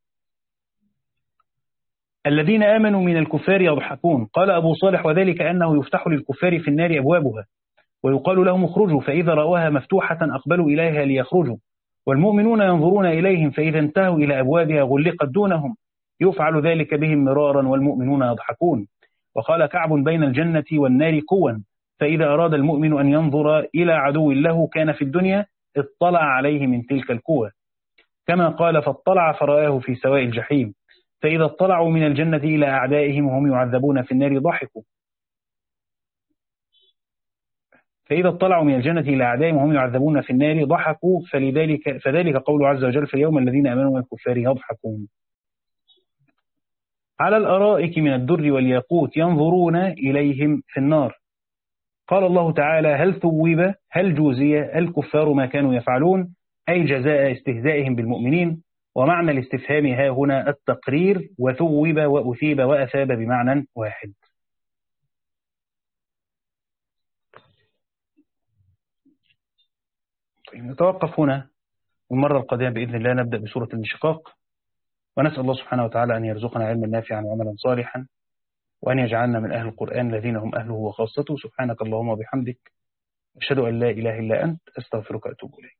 الذين آمنوا من الكفار يضحكون. قال أبو صالح وذلك أنه يفتح للكفار في النار أبوابها ويقال لهم اخرجوا، فإذا رأوها مفتوحة أقبلوا إليها ليخرجوا، والمؤمنون ينظرون إليهم فإذا انتهوا إلى أبوابها غلقت دونهم، يفعل ذلك بهم مرارا والمؤمنون يضحكون. وقال كعب بين الجنة والنار كوا، فإذا أراد المؤمن أن ينظر إلى عدو له كان في الدنيا اطلع عليه من تلك الكوة، كما قال فاطلع فرآه في سواء الجحيم، فإذا اطلعوا من الجنة إلى أعدائهم وهم يعذبون في النار ضحكوا فإذا اطلعوا من الجنة إلى أعدائهم وهم يعذبون في النار ضحكوا فلذلك فذلك قول عز وجل في اليوم الذين آمنوا من الكفار يضحكون. على الأرائك من الدر والياقوت ينظرون إليهم في النار. قال الله تعالى هل ثوب هل جوزي الكفار ما كانوا يفعلون، أي جزاء استهزائهم بالمؤمنين. ومعنى الاستفهام ها هنا التقرير، وثوب وأثيب وأثاب بمعنى واحد. نتوقف هنا، والمرة القادمة بإذن الله نبدأ بسورة الانشقاق، ونسأل الله سبحانه وتعالى أن يرزقنا علما نافعا وعملا صالحا، وأن يجعلنا من أهل القرآن الذين هم أهله وخاصته. سبحانك اللهم وبحمدك، أشهد أن لا إله إلا أنت، أستغفرك وأتوب إليك.